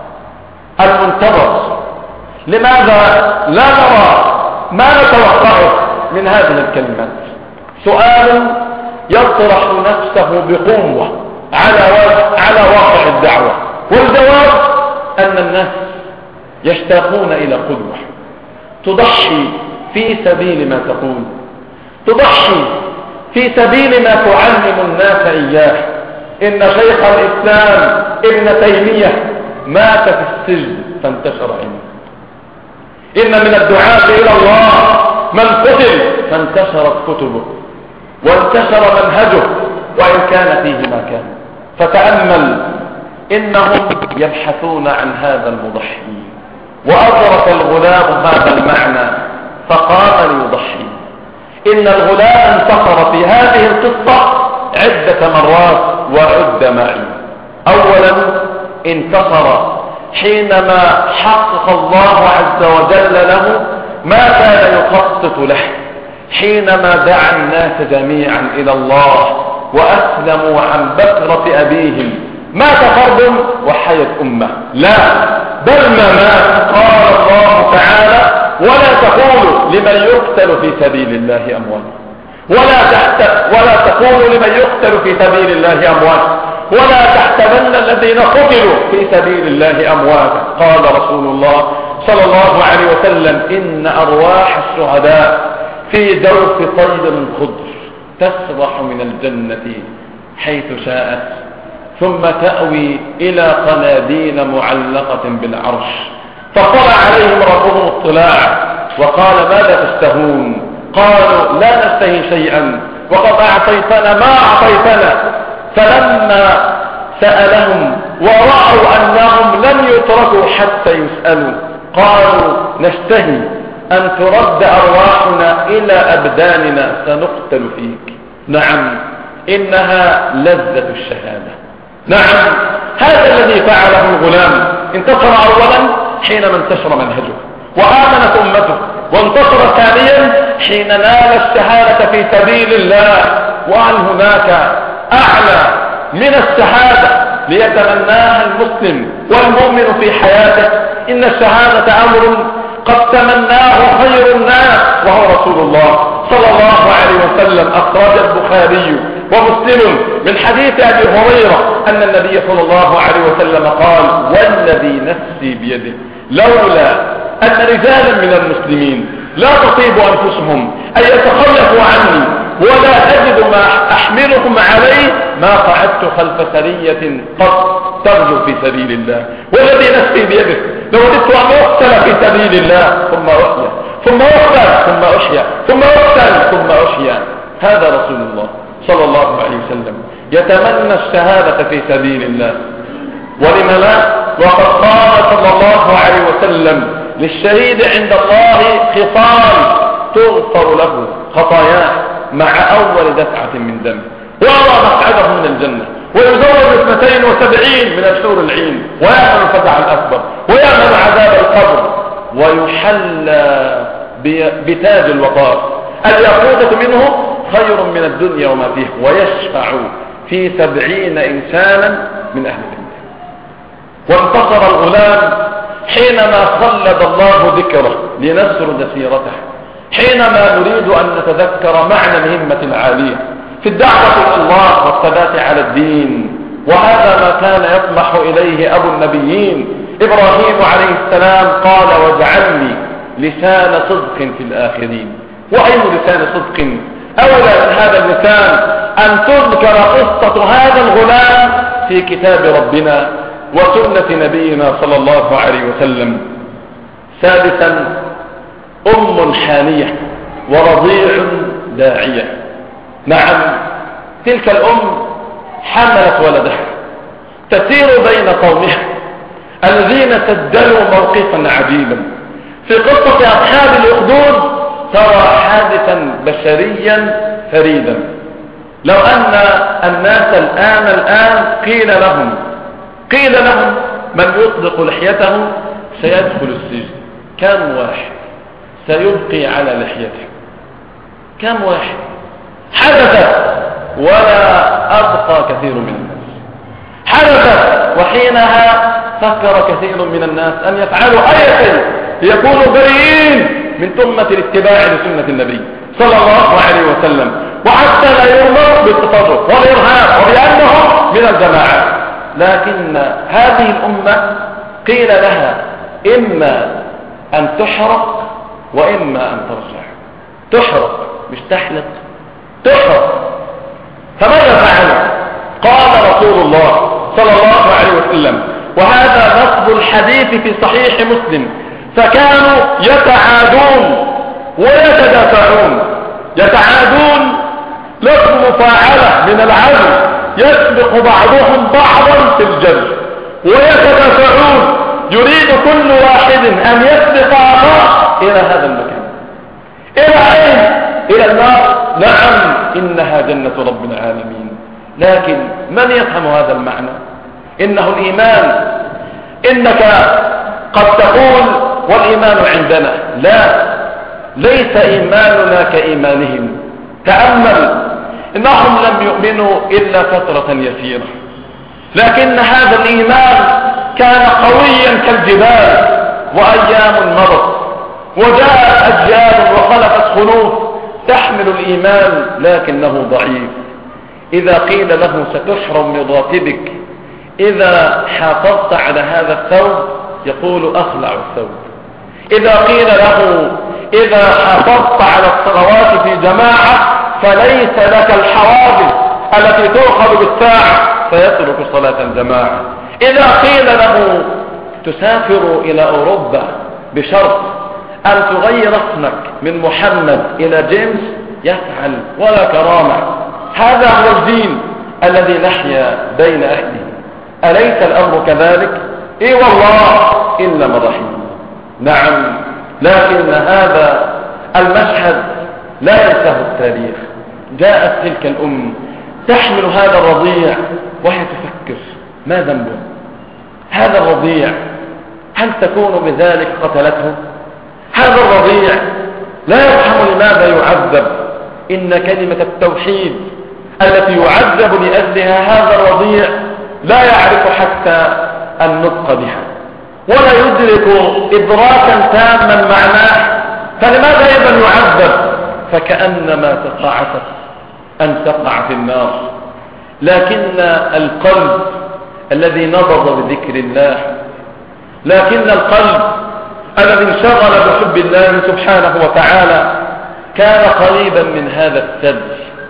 المنتظر؟ لماذا لا نرى ما نتوقعه من هذه الكلمات؟ سؤال يطرح نفسه بقوة على واقع الدعوة، والجواب أن الناس يشتاقون إلى قدوة تضحي في سبيل ما تقول، تضحي في سبيل ما تعلم الناس إياه. إن شيخ الإسلام ابن تيمية مات في السجن فانتشر علمه. إن من الدعاة إلى الله من قتل فانتشرت كتبه وانتشر منهجه وإن كان فيه ما كان. فتأمل، إنهم يبحثون عن هذا المضحي، وأدرك الغلام هذا المعنى فقام ليضحي. إن الغلام انتصر في هذه القصة عدة مرات وعد معي. أولا انتصر حينما حقق الله عز وجل له ما كان يخطط له، حينما دعا الناس جميعا إلى الله وأسلموا عن بكرة أبيهم. مات فرد وحيت أمة، لا بل ما مات. قال الله تعالى ولا تقولوا لمن يقتل في سبيل الله أموات ولا تقولوا لمن يقتل في سبيل الله أموات، ولا تحسبن الذين قتلوا في سبيل الله أمواتا. قال رسول الله صلى الله عليه وسلم: إن أرواح الشهداء في جوف طير خضر تسرح من الجنة حيث شاءت، ثم تأوي إلى قناديل معلقة بالعرش. فطلع عليهم ربهم اطلاع وقال: ماذا تشتهون؟ قالوا: لا نشتهي شيئا وقد أعطيتنا ما أعطيتنا. فلما سألهم ورأوا أنهم لم يتركوا حتى يسألوا قالوا: نشتهي أن ترد أرواحنا إلى أبداننا سنقتل فيك. نعم، إنها لذة الشهادة. نعم، هذا الذي فعله الغلام. انتصر أولا حينما انتشر منهجه وآمنت أمته، وانتصر ثانيا حين نال الشهادة في سبيل الله. وهل هناك أعلى من الشهادة ليتمناها المسلم والمؤمن في حياته؟ إن الشهادة أمر قد تمناه خير الناس وهو رسول الله صلى الله عليه وسلم. أخرج البخاري ومسلم من حديث أبي هريرة أن النبي صلى الله عليه وسلم قال: والذي نفسي بيده لولا أن رجالا من المسلمين لا تطيب أنفسهم أن يتخلفوا عني ولا أجد ما أحملهم عليه ما قعدت خلف سرية قد ترجو في سبيل الله. والذي نفسي بيده لوددت أن أقتل في سبيل الله ثم أحيا ثم أقتل ثم أحيا ثم أقتل ثم أحيا. هذا رسول الله صلى الله عليه وسلم يتمنى الشهادة في سبيل الله. ولم لا؟ وقد قال صلى الله عليه وسلم: للشهيد عند الله خصال تغفر له خطاياه مع أول دفعة من دم، ويرى مقعده من الجنة، ويزوج 72 من الحور العين، ويأمن الفزع الأكبر، ويأمن عذاب القبر، ويحلى بتاج الوقار. الياقوتة منه خير من الدنيا وما فيها، ويشفع في 70 إنسانا من أهل الدنيا. وانتصر الغلام حينما خلد الله ذكره لنسرد سيرته، حينما نريد أن نتذكر معنى الهمة العالية في الدعوة إلى الله والثبات على الدين. وهذا ما كان يطمح إليه أبو النبيين إبراهيم عليه السلام. قال: واجعلني لسان صدق في الآخرين. وأي لسان صدق أولى من هذا اللسان أن تذكر قصة هذا الغلام في كتاب ربنا وسنة نبينا صلى الله عليه وسلم. سادسا: أم حانية ورضيع داعية. نعم، تلك الأم حملت ولدها تسير بين قومها الذين سجلوا موقفا عجيبا. في قصة أصحاب الأخدود ترى حادثا بشريا فريدا. لو أن الناس الآن قيل لهم من يطلق لحيته سيدخل السجن، كم واحد سيبقي على لحيته؟ كم واحد؟ حدثت ولا أبقى كثير من الناس. حدثت وحينها فكر كثير من الناس أن يفعلوا أي شيء ليكونوا بريئين من تهمة الاتباع لسنة النبي صلى الله عليه وسلم، وحتى لا يرموا بالتطرف والإرهاب وبأنهم من الجماعات. لكن هذه الأمة قيل لها إما أن تحرق وإما أن ترجع. تحرق مش تحلق، تحرق. فماذا فعل؟ قال رسول الله صلى الله عليه وسلم، وهذا نصب الحديث في صحيح مسلم: فكانوا يتعادون ويتدافعون. يتعادون لفظ مفاعلة من العدل، يسبق بعضهم بعضا في الجر. ويتدافعون يريد كل واحد أن يسبق آخر إلى هذا المكان. إلى أين؟ إلى النار. نعم، إنها جنة رب العالمين. لكن من يفهم هذا المعنى؟ إنه الإيمان. إنك قد تقول والإيمان عندنا. لا، ليس إيماننا كإيمانهم. تأمل، إنهم لم يؤمنوا إلا فترة يسيرة، لكن هذا الإيمان كان قويا كالجبال. وأيام مضت وجاءت أجيال وخلفت خلوف، تحمل الإيمان لكنه ضعيف. إذا قيل له ستحرم من راتبك إذا حافظت على هذا الثوب يقول أخلع الثوب. إذا قيل له إذا حافظت على الصلوات في جماعة فليس لك الحوافز التي تؤخذ بالساعة فيترك صلاة الجماعة. إذا قيل له تسافر إلى أوروبا بشرط أن تغير اسمك من محمد إلى جيمس يفعل ولا كرامة. هذا هو الدين الذي نحيا بين أهله. أليس الأمر كذلك؟ إيه والله إلا من رحم. نعم، لكن هذا المشهد لا ينساه التاريخ. جاءت تلك الأم تحمل هذا الرضيع وهي تفكر ما ذنبه هذا الرضيع؟ هل تكون بذلك قتلته؟ هذا الرضيع لا يفهم لماذا يعذب. إن كلمة التوحيد التي يعذب لأجلها هذا الرضيع لا يعرف حتى النطق بها ولا يدرك إدراكا تاما معناه، فلماذا إذن يعذب؟ فكأنما تقاعست أن تقع في النار. لكن القلب الذي نبض بذكر الله، لكن القلب الذي انشغل بحب الله سبحانه وتعالى كان قريبا من هذا الثلج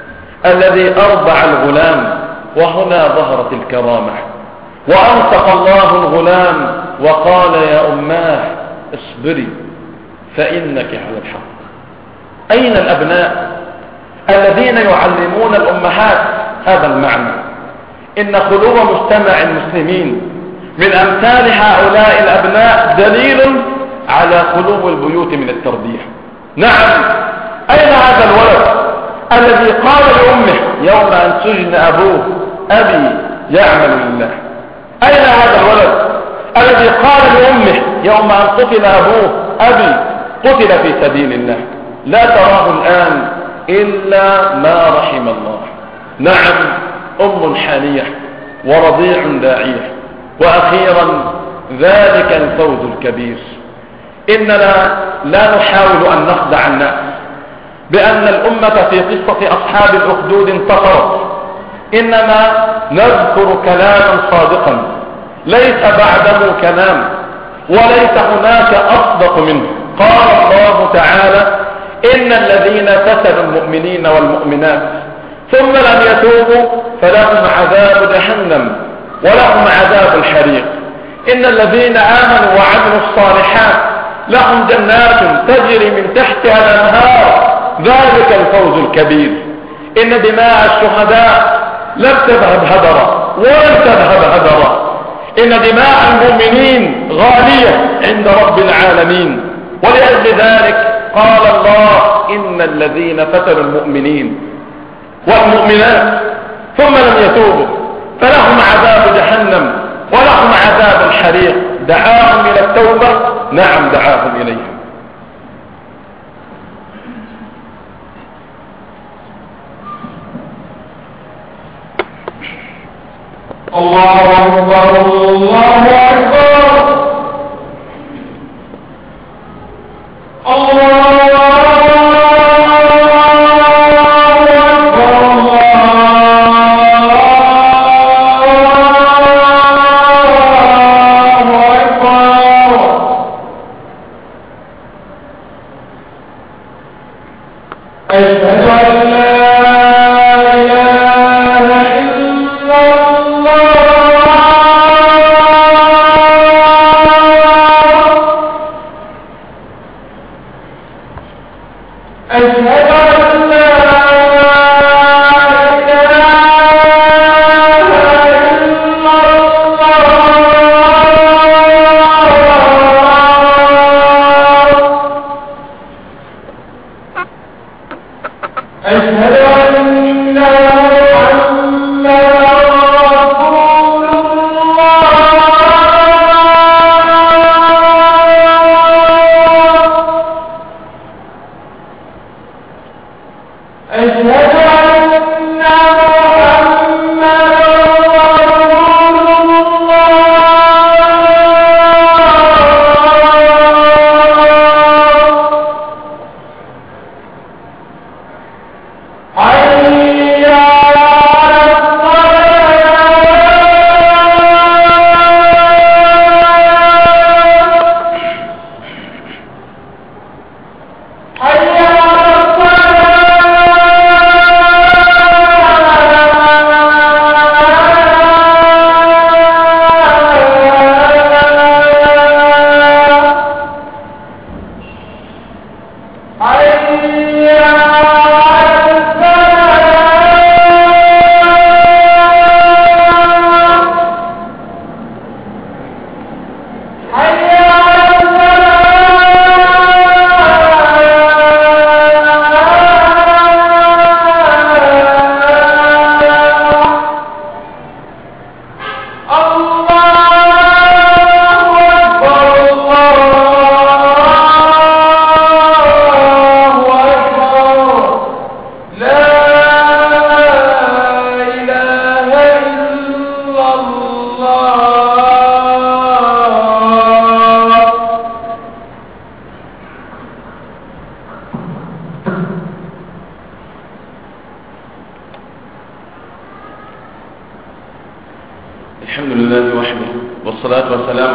الذي أرضع الغلام. وهنا ظهرت الكرامة وأنطق الله الغلام وقال يا أماه اصبري فإنك على الحق. أين الأبناء الذين يعلمون الأمهات هذا المعنى؟ إن خلو مجتمع المسلمين من أمثال هؤلاء الأبناء دليل على خلو البيوت من التربية. نعم، أين هذا الولد الذي قال لأمه يوم أن سجن أبوه أبي يعمل لله؟ أين هذا الولد الذي قال لأمه يوم أن قتل أبوه أبي قتل في سبيل الله؟ لا تراه الآن إلا ما رحم الله. نعم، أم حانية ورضيع داعية. وأخيرا ذلك الفوز الكبير. إننا لا نحاول أن نخدع الناس بأن الأمة في قصة أصحاب الأخدود انتصرت، إنما نذكر كلاما صادقا ليس بعده كلام وليس هناك أصدق منه. قال الله تعالى إن الذين فتنوا المؤمنين والمؤمنات ثم لم يتوبوا فلهم عذاب جهنم ولهم عذاب الحريق. إن الذين آمنوا وعملوا الصالحات لهم جنات تجري من تحتها الأنهار ذلك الفوز الكبير. إن دماء الشهداء لم تذهب هدرا ولن تذهب هدرا. إن دماء المؤمنين غالية عند رب العالمين. ولأجل ذلك قال الله إن الذين فتنوا المؤمنين والمؤمنات ثم لم يتوبوا فلهم عذاب جهنم ولهم عذاب الحريق. دعاهم إلى التوبة، نعم دعاهم إليها. الله أكبر الله أكبر الله الله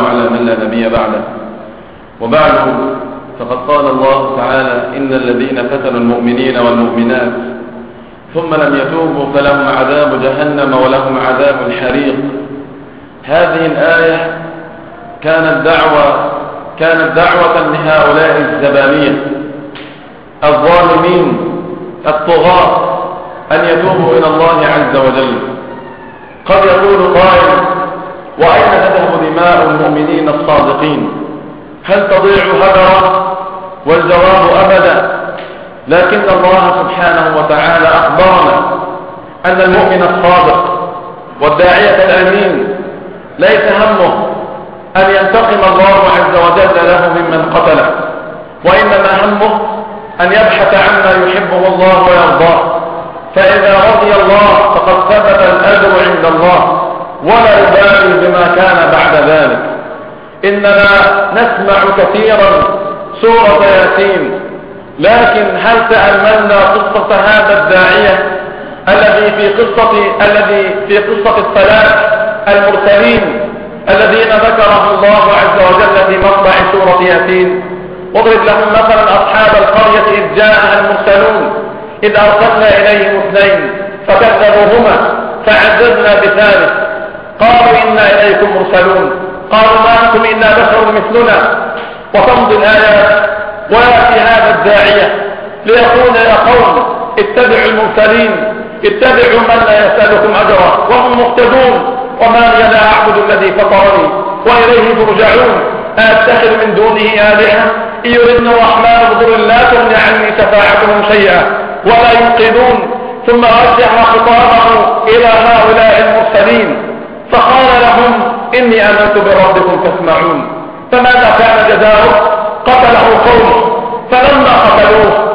وعلى من لا نبي بعده. وبعد، فقد قال الله تعالى: إن الذين فتنوا المؤمنين والمؤمنات ثم لم يتوبوا فلهم عذاب جهنم ولهم عذاب الحريق. هذه الآية كانت دعوة لهؤلاء الزبانية الظالمين الطغاة أن يتوبوا إلى الله عز وجل. قد يقول قائل: وأين تذهب دماء المؤمنين الصادقين؟ هل تضيع هدرا؟ والجواب أبدا. لكن الله سبحانه وتعالى أخبرنا أن المؤمن الصادق والداعية الأمين ليس همه أن ينتقم الله عز وجل له ممن قتله، وإنما همه أن يبحث عما يحبه الله ويرضاه. فإذا رضي الله فقد ثبت الأجر عند الله، ولا يبالي بما كان بعد ذلك. إننا نسمع كثيرا سورة ياسين، لكن هل تأملنا قصة هذا الداعية الذي في قصة الثلاث المرسلين الذين ذكرهم الله عز وجل في مطلع سورة ياسين؟ واضرب لهم مثلا أصحاب القرية إذ جاءها المرسلون إذ أرسلنا إليهم 2 فكذبوهما فعززنا بثالث قالوا إنا إليكم مرسلون قالوا ما أنتم إنا بشر مثلنا. وتمضي الآيات ويأتي هذا الداعية ليقول: يا قوم اتبعوا المرسلين، اتبعوا من لا يسألكم أجرا وهم مهتدون، وما لي لا أعبد الذي فطرني وإليه ترجعون، أتخذ من دونه آلهة إن يردنا الرحمن بضر لا تغن عني شفاعتهم شيئا ولا ينقذون. ثم رجع خطابه إلى هؤلاء المرسلين فقال لهم: إني آمنت بربكم فاسمعون. فماذا كان جزاؤه؟ قتله قومه، فلما قتلوه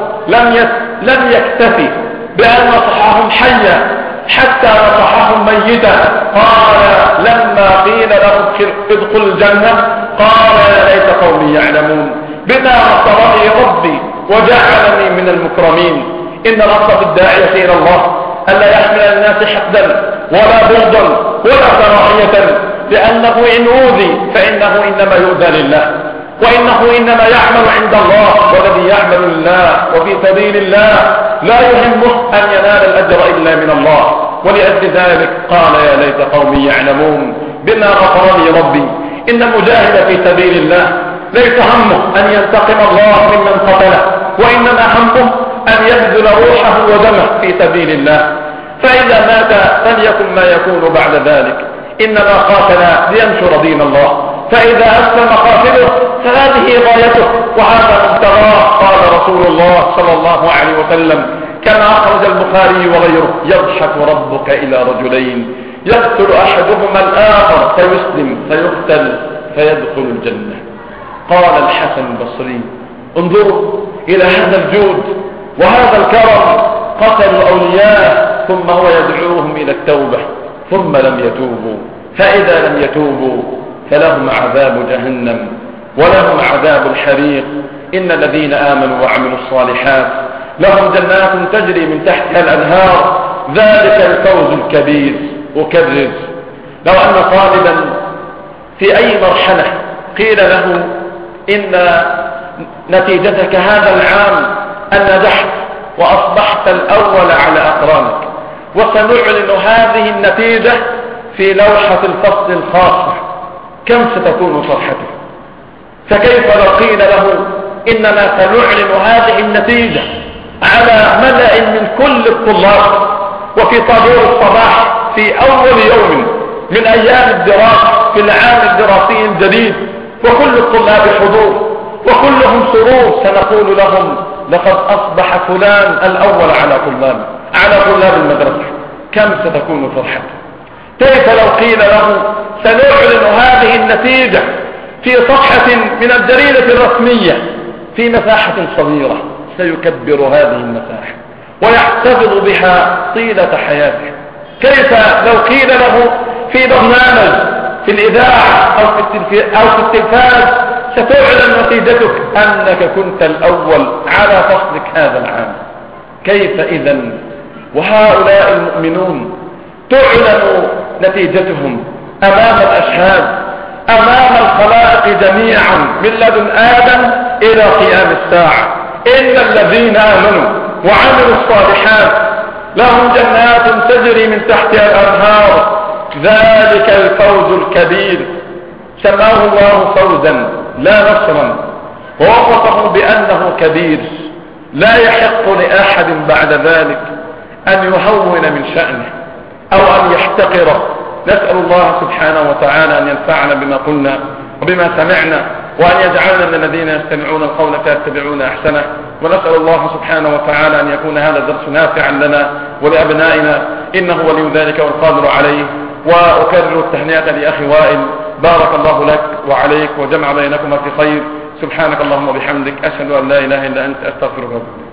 لم يكتفي بأن نصحهم حيا حتى نصحهم ميتا. قال لما قيل له ادخل الجنة قال: يا ليت قومي يعلمون بما نصرني ربي وجعلني من المكرمين. إن الأصل في الداعية إلى الله ألا يحمل الناس حقدا ولا بغضا ولا كراهية، لأنه إن أوذي فإنه إنما يؤذى لله، وإنه إنما يعمل عند الله، والذي يعمل لله وفي سبيل الله لا يهمه أن ينال الأجر إلا من الله. ولأجل ذلك قال: يا ليت قومي يعلمون بما غفرني ربي. إن المجاهد في سبيل الله ليس همه أن ينتقم الله ممن قتله، وإنما همه أن يبذل روحه ودمه في سبيل الله. فإذا مات فليكن ما يكون بعد ذلك، إنما قاتل لينشر دين الله، فإذا أسلم قاتله فهذه غايته وهذا مبتغاه. قال رسول الله صلى الله عليه وسلم كما أخرج البخاري وغيره: يضحك ربك إلى رجلين يقتل أحدهما الآخر فيسلم فيقتل فيدخل الجنة. قال الحسن البصري: انظروا إلى هذا الجود وهذا الكرم، قتلوا أولياء ثم هو يدعوهم إلى التوبة ثم لم يتوبوا، فإذا لم يتوبوا فلهم عذاب جهنم ولهم عذاب الحريق. إن الذين آمنوا وعملوا الصالحات لهم جنات تجري من تحتها الأنهار، ذلك الفوز الكبير. أكرر: لو أن طالبا في أي مرحلة قيل له إن نتيجتك هذا العام أن نجحت وأصبحت الأول على أقرانك، وسنعلن هذه النتيجة في لوحة الفصل الخاصة، كم ستكون فرحته؟ فكيف لو قيل له إننا سنعلن هذه النتيجة على ملأ من كل الطلاب وفي طابور الصباح في أول يوم من أيام الدراسة في العام الدراسي الجديد، وكل الطلاب حضور وكلهم سرور، سنقول لهم: لقد أصبح فلان الأول على طلاب المدرسة. كم ستكون فرحته؟ كيف لو قيل له سنعلن هذه النتيجة في صفحة من الجريدة الرسمية في مساحة صغيرة؟ سيكبر هذه المساحة ويحتفظ بها طيلة حياته. كيف لو قيل له في برنامج في الإذاعة أو في التلفاز ستعلن نتيجتك أنك كنت الأول على فصلك هذا العام؟ كيف إذن وهؤلاء المؤمنون تعلن نتيجتهم أمام الأشهاد امام الخلائق جميعا من لدن ادم الى قيام الساعة. ان الذين امنوا وعملوا الصالحات لهم جنات تجري من تحتها الانهار ذلك الفوز الكبير. سماه الله فوزا لا نصرا، ووصفه بانه كبير لا يحق لاحد بعد ذلك ان يهون من شأنه او ان يحتقره. نسأل الله سبحانه وتعالى ان ينفعنا بما قلنا وبما سمعنا، وان يجعلنا من الذين يستمعون القول فيتبعون احسنه. ونسأل الله سبحانه وتعالى ان يكون هذا الدرس نافعا لنا ولابنائنا، انه ولي ذلك والقادر عليه. واكرر التهنئة لاخي وائل، بارك الله لك وعليك وجمع بينكما في خير. سبحانك اللهم وبحمدك، اشهد ان لا اله الا انت، استغفرك واتوب اليك.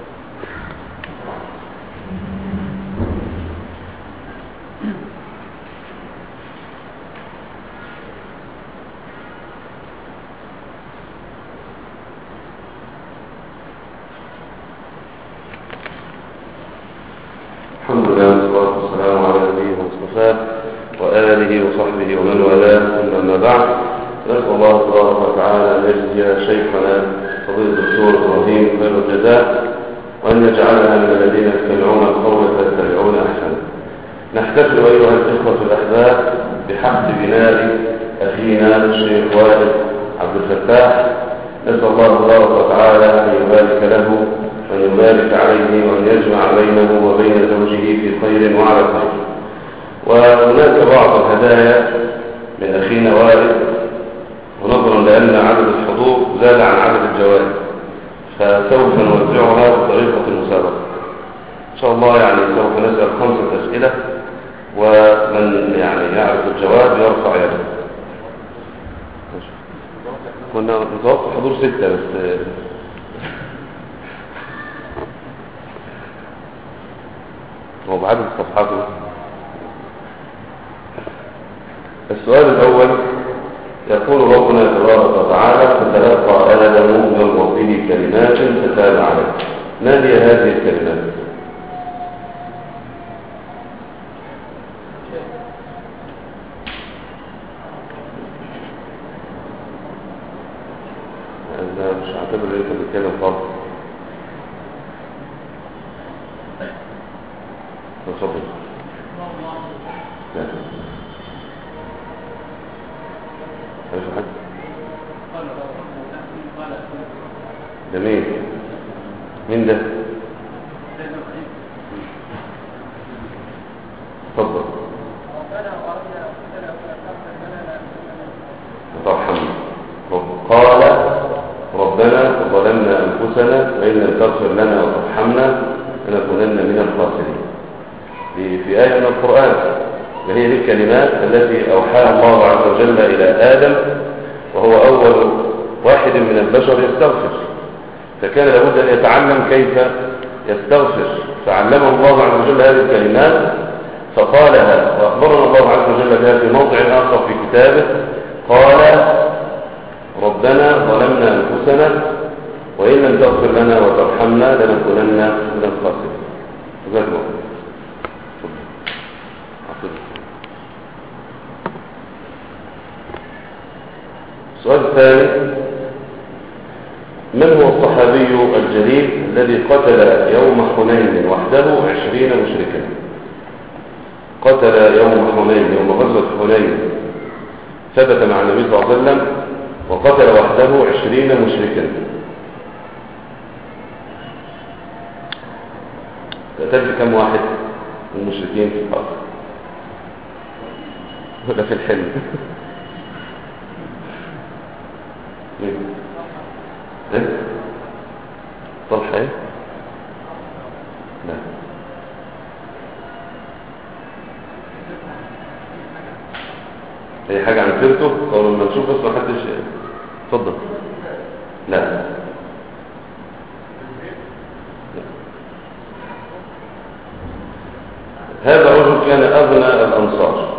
الحمد لله والصلاة والسلام على نبيه المصطفى وآله وصحبه ومن والاه، ثم أما بعد، نسأل الله تبارك وتعالى أن يجزي شيخنا فضيلة الدكتور إبراهيم خير الجزاء، وأن يجعلنا من الذين يستمعون القول فيتبعون أحسنه. نحتفل أيها الإخوة الأحباب بحفل بناء أخينا الشيخ وائل عبد الفتاح. نسأل الله تبارك وتعالى أن يبارك له وأن يبارك عليه وأن يجمع بينه وبين زوجه في خير وعلى خير. وهناك بعض الهدايا من أخينا وائل، ونظرا لأن عدد الحضور زاد عن عدد الجوائز، فسوف نوزعها بطريقة المسابقة إن شاء الله. يعني سوف نسأل 5 أسئلة، ومن يعني يعرف الجواب يرفع يده. كنا نتوقع حضور 6 بس هو بعدد الصفحات. السؤال الأول يقول ربنا تبارك وتعالى: فتلقى آدم من ربه كلمات فتاب عليه. ما هي هذه الكلمات؟ أنا مش هعتبر ان انت بتتكلم خالص. تفضل. لا عايز حد؟ جميل. مين ده؟ تفضل. ترحمنا. قال: ربنا ظلمنا أنفسنا وإن لم تغفر لنا وترحمنا لنكونن من الخاسرين. في آية من القرآن، وهي دي الكلمات التي أوحاها الله عز وجل إلى آدم، وهو أول واحد من البشر يستغفر، فكان لابد أن يتعلم كيف يستغفر، فعلمه الله عز وجل هذه الكلمات فقالها، وأخبرنا الله عز وجل بها في موضع آخر في كتابه. قال: ربنا ظلمنا أنفسنا وإن لم تغفر لنا وترحمنا لنكونن من الخاسرين. جزاك الله. السؤال الثاني: من هو الصحابي الجليل الذي قتل يوم حنين وحده 20 مشركا؟ قتل يوم حنين، يوم غزوة حنين، ثبت مع النبي صلى الله عليه وسلم، وقتل وحده 20 مشركا. قتلت كم واحد من المشركين في الحرب ولا في الحلم؟ ايه؟ طلحة ايه؟ لا. اي حاجة عن سيرته؟ او لما نشوف بس ما حدش. اتفضل. لا. هذا الرجل كان أغنى الأنصار.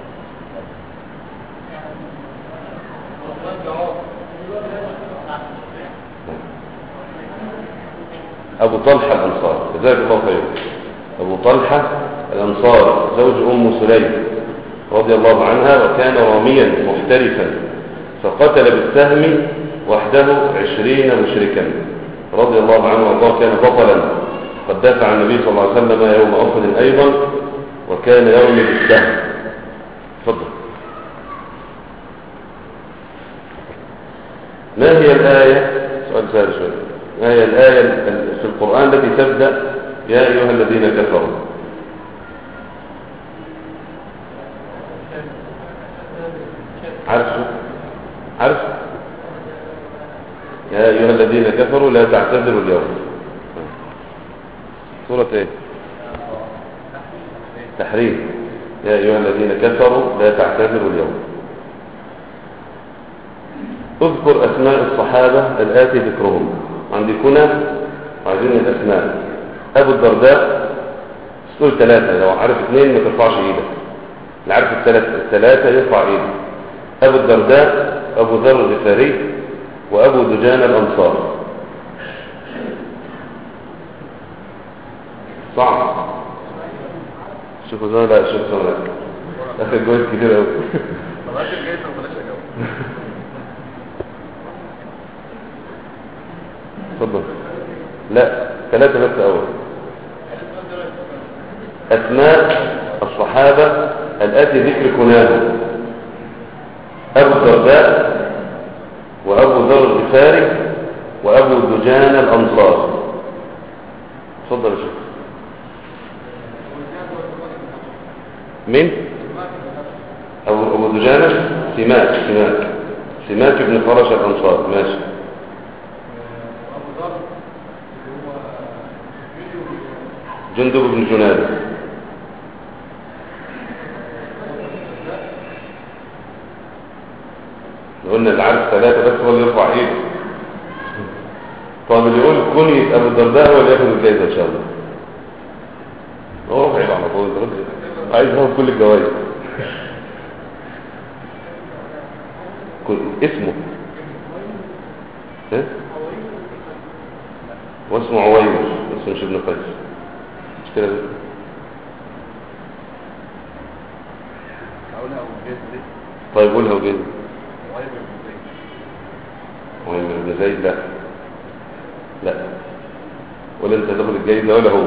أبو طلحة الأنصار، جزاك الله خير. أبو طلحة الأنصار زوج أم سليم رضي الله عنها، وكان راميا محترفا فقتل بالسهم وحده 20 مشركا رضي الله عنه وارضاه. كان بطلا قد دافع عن النبي صلى الله عليه وسلم يوم أحد أيضا، وكان يرمي بالسهم. تفضل. ما هي الآية، سؤال سهل شوية، ما هي الآية في القرآن التي تبدأ يا أيها الذين كفروا؟ عارف يا أيها الذين كفروا لا تعتذروا اليوم. سورة ايه؟ تحريم. يا أيها الذين كفروا لا تعتذروا اليوم. اذكر أسماء الصحابة الآتي ذكرهم. عندي كنا وعايزين الأسماء. أبو الدرداء تقول 3، لو عارف 2 ما ترفعش إيدك، اللي عارف الثلاثة يرفع إيدك. أبو الدرداء، أبو ذر الغفاري، وأبو دجان الأنصار. صعب. شوفوا زمان، لا شوفوا زمان أخذ جوائز كتير أوي. تفضل. لا 3 بس أول. أسماء الصحابة الآتي ذكر كناهم: أبو الدرداء، وأبو ذر الغفاري، وأبو دجان الأنصار. تفضل يا شيخ. مين؟ أبو دجانة سماك بن فرش الأنصار. ماشي. جندب بن جنادة. قلنا اللي عارف 3 بس هو اللي يرفع ايده. طب اللي يقول كنية أبو الدرداء هو اللي ياخد الجايزة إن شاء الله. هو رفع ايده على طول، عايز هو كل الجوائز. اسمه ايه؟ واسمه عويمر، اسمه مش ابن قيس. مش كده؟ طيب قولها وجايزة. عويمر بن زيد. لا ولا انت تاخد الجايزة ولا هو.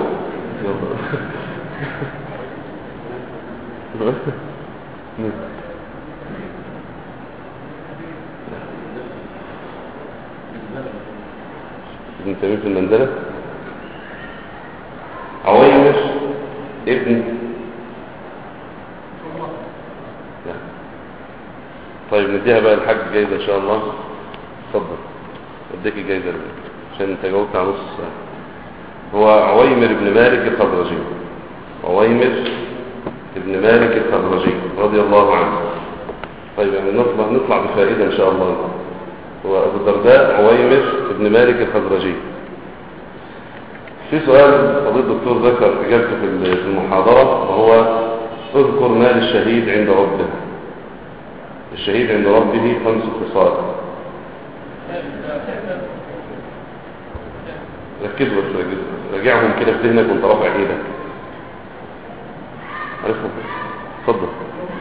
ابن تميم في المندلة. عويمر ابن لا. طيب نديها بقى الحاج جايزة ان شاء الله. اتفضل اديك جايزة عشان انت جاوبت على نص ساعة. هو عويمر بن مالك الخزرجي. عويمر ابن مالك الخزرجي رضي الله عنه. طيب يعني نطلع بفائدة ان شاء الله. هو ابو الدرداء عويمر ابن مالك الخزرجي. في سؤال فضيلة الدكتور ذكر اجابته في المحاضرة، وهو اذكر ما للشهيد عند ربه. الشهيد عند ربه 5 خصال. ركزوا بس، راجعهم كده في ذهنك وانت رافع ايدك. عرفهم؟ اتفضل.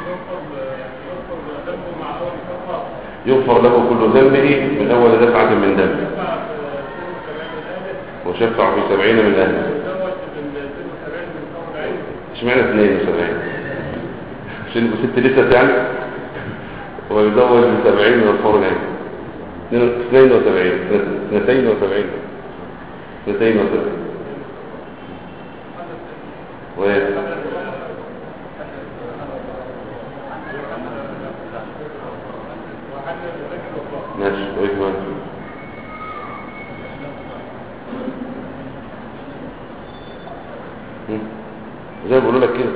يغفر له كل ذنبه من اول دفعة من دمه، وشفع في 70 من اهله. اشمعنى 72؟ عشان يبقوا 6 لسه يعني، ويزوج ب 70 من الفور العين. 72 وإيه؟ ماشي. وإيه كمان؟ زي ما بيقولوا لك كده.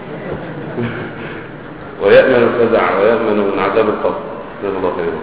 ويأمن الفزع ويأمن من عذاب القبر. جزاه الله خيرا.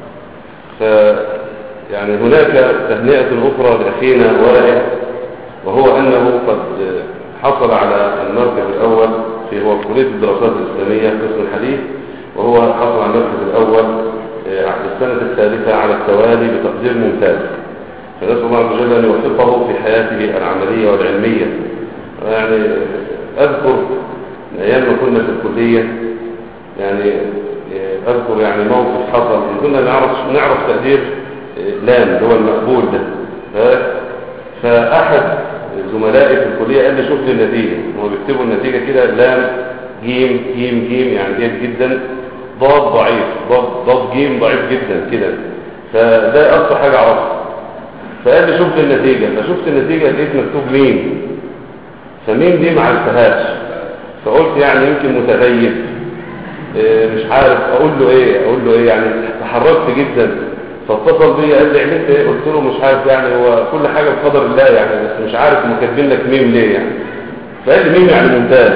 يعني هناك تهنئة أخرى لأخينا وائل، وهو أنه قد حصل على المركز الأول هو كلية الدراسات الإسلامية قسم الحديث، وهو حصل على المركز الأول السنة الثالثة على التوالي بتقدير ممتاز. فنسأل الله عز وجل أن يوفقه في حياته العملية والعلمية. يعني أذكر من أيام ما كنا في الكلية يعني أذكر يعني موقف حصل، كنا نعرف تقدير لام اللي هو المقبول ده. فأحد زملائي في الكلية قال لي شوف لي النتيجة، هو بيكتبوا النتيجة كده لام جيم جيم جيم يعني جيد جدا، ضاد ضعيف، ضاد جيم ضعيف جدا كده، فده أكثر حاجة عرفت. فقال لي شوف لي النتيجة، فشفت النتيجة لقيت مكتوب ميم، فميم دي ما عرفتهاش، فقلت يعني يمكن متغيب، مش عارف اقول له ايه يعني تحركت جدا. فاتصل بي قال لي عملت ايه؟ قلت له مش عارف يعني، هو كل حاجه بقدر الله يعني، بس مش عارف هم كاتبين لك ميم ليه يعني. فقال لي ميم يعني ممتاز.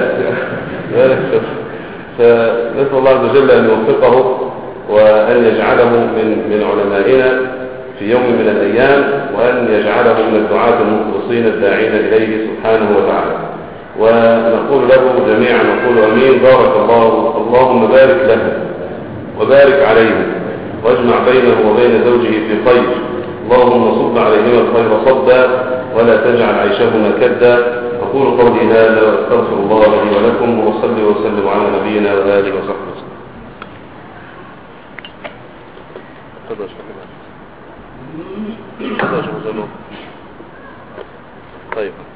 فنسال الله عز وجل ان يوفقه وان يجعله من علمائنا في يوم من الايام، وان يجعله من الدعاة المخلصين الداعين اليه سبحانه وتعالى. ونقول له جميعا نقول امين. بارك الله، اللهم بارك له وبارك عليه، واجمع بينه وبين زوجه في خير. اللهم صب عليهما الخير صبا، ولا تجعل عيشهما كدا. اقول قولي هذا واستغفر الله لي ولكم، وصلي وسلم على نبينا واله وصحبه وسلم. طيب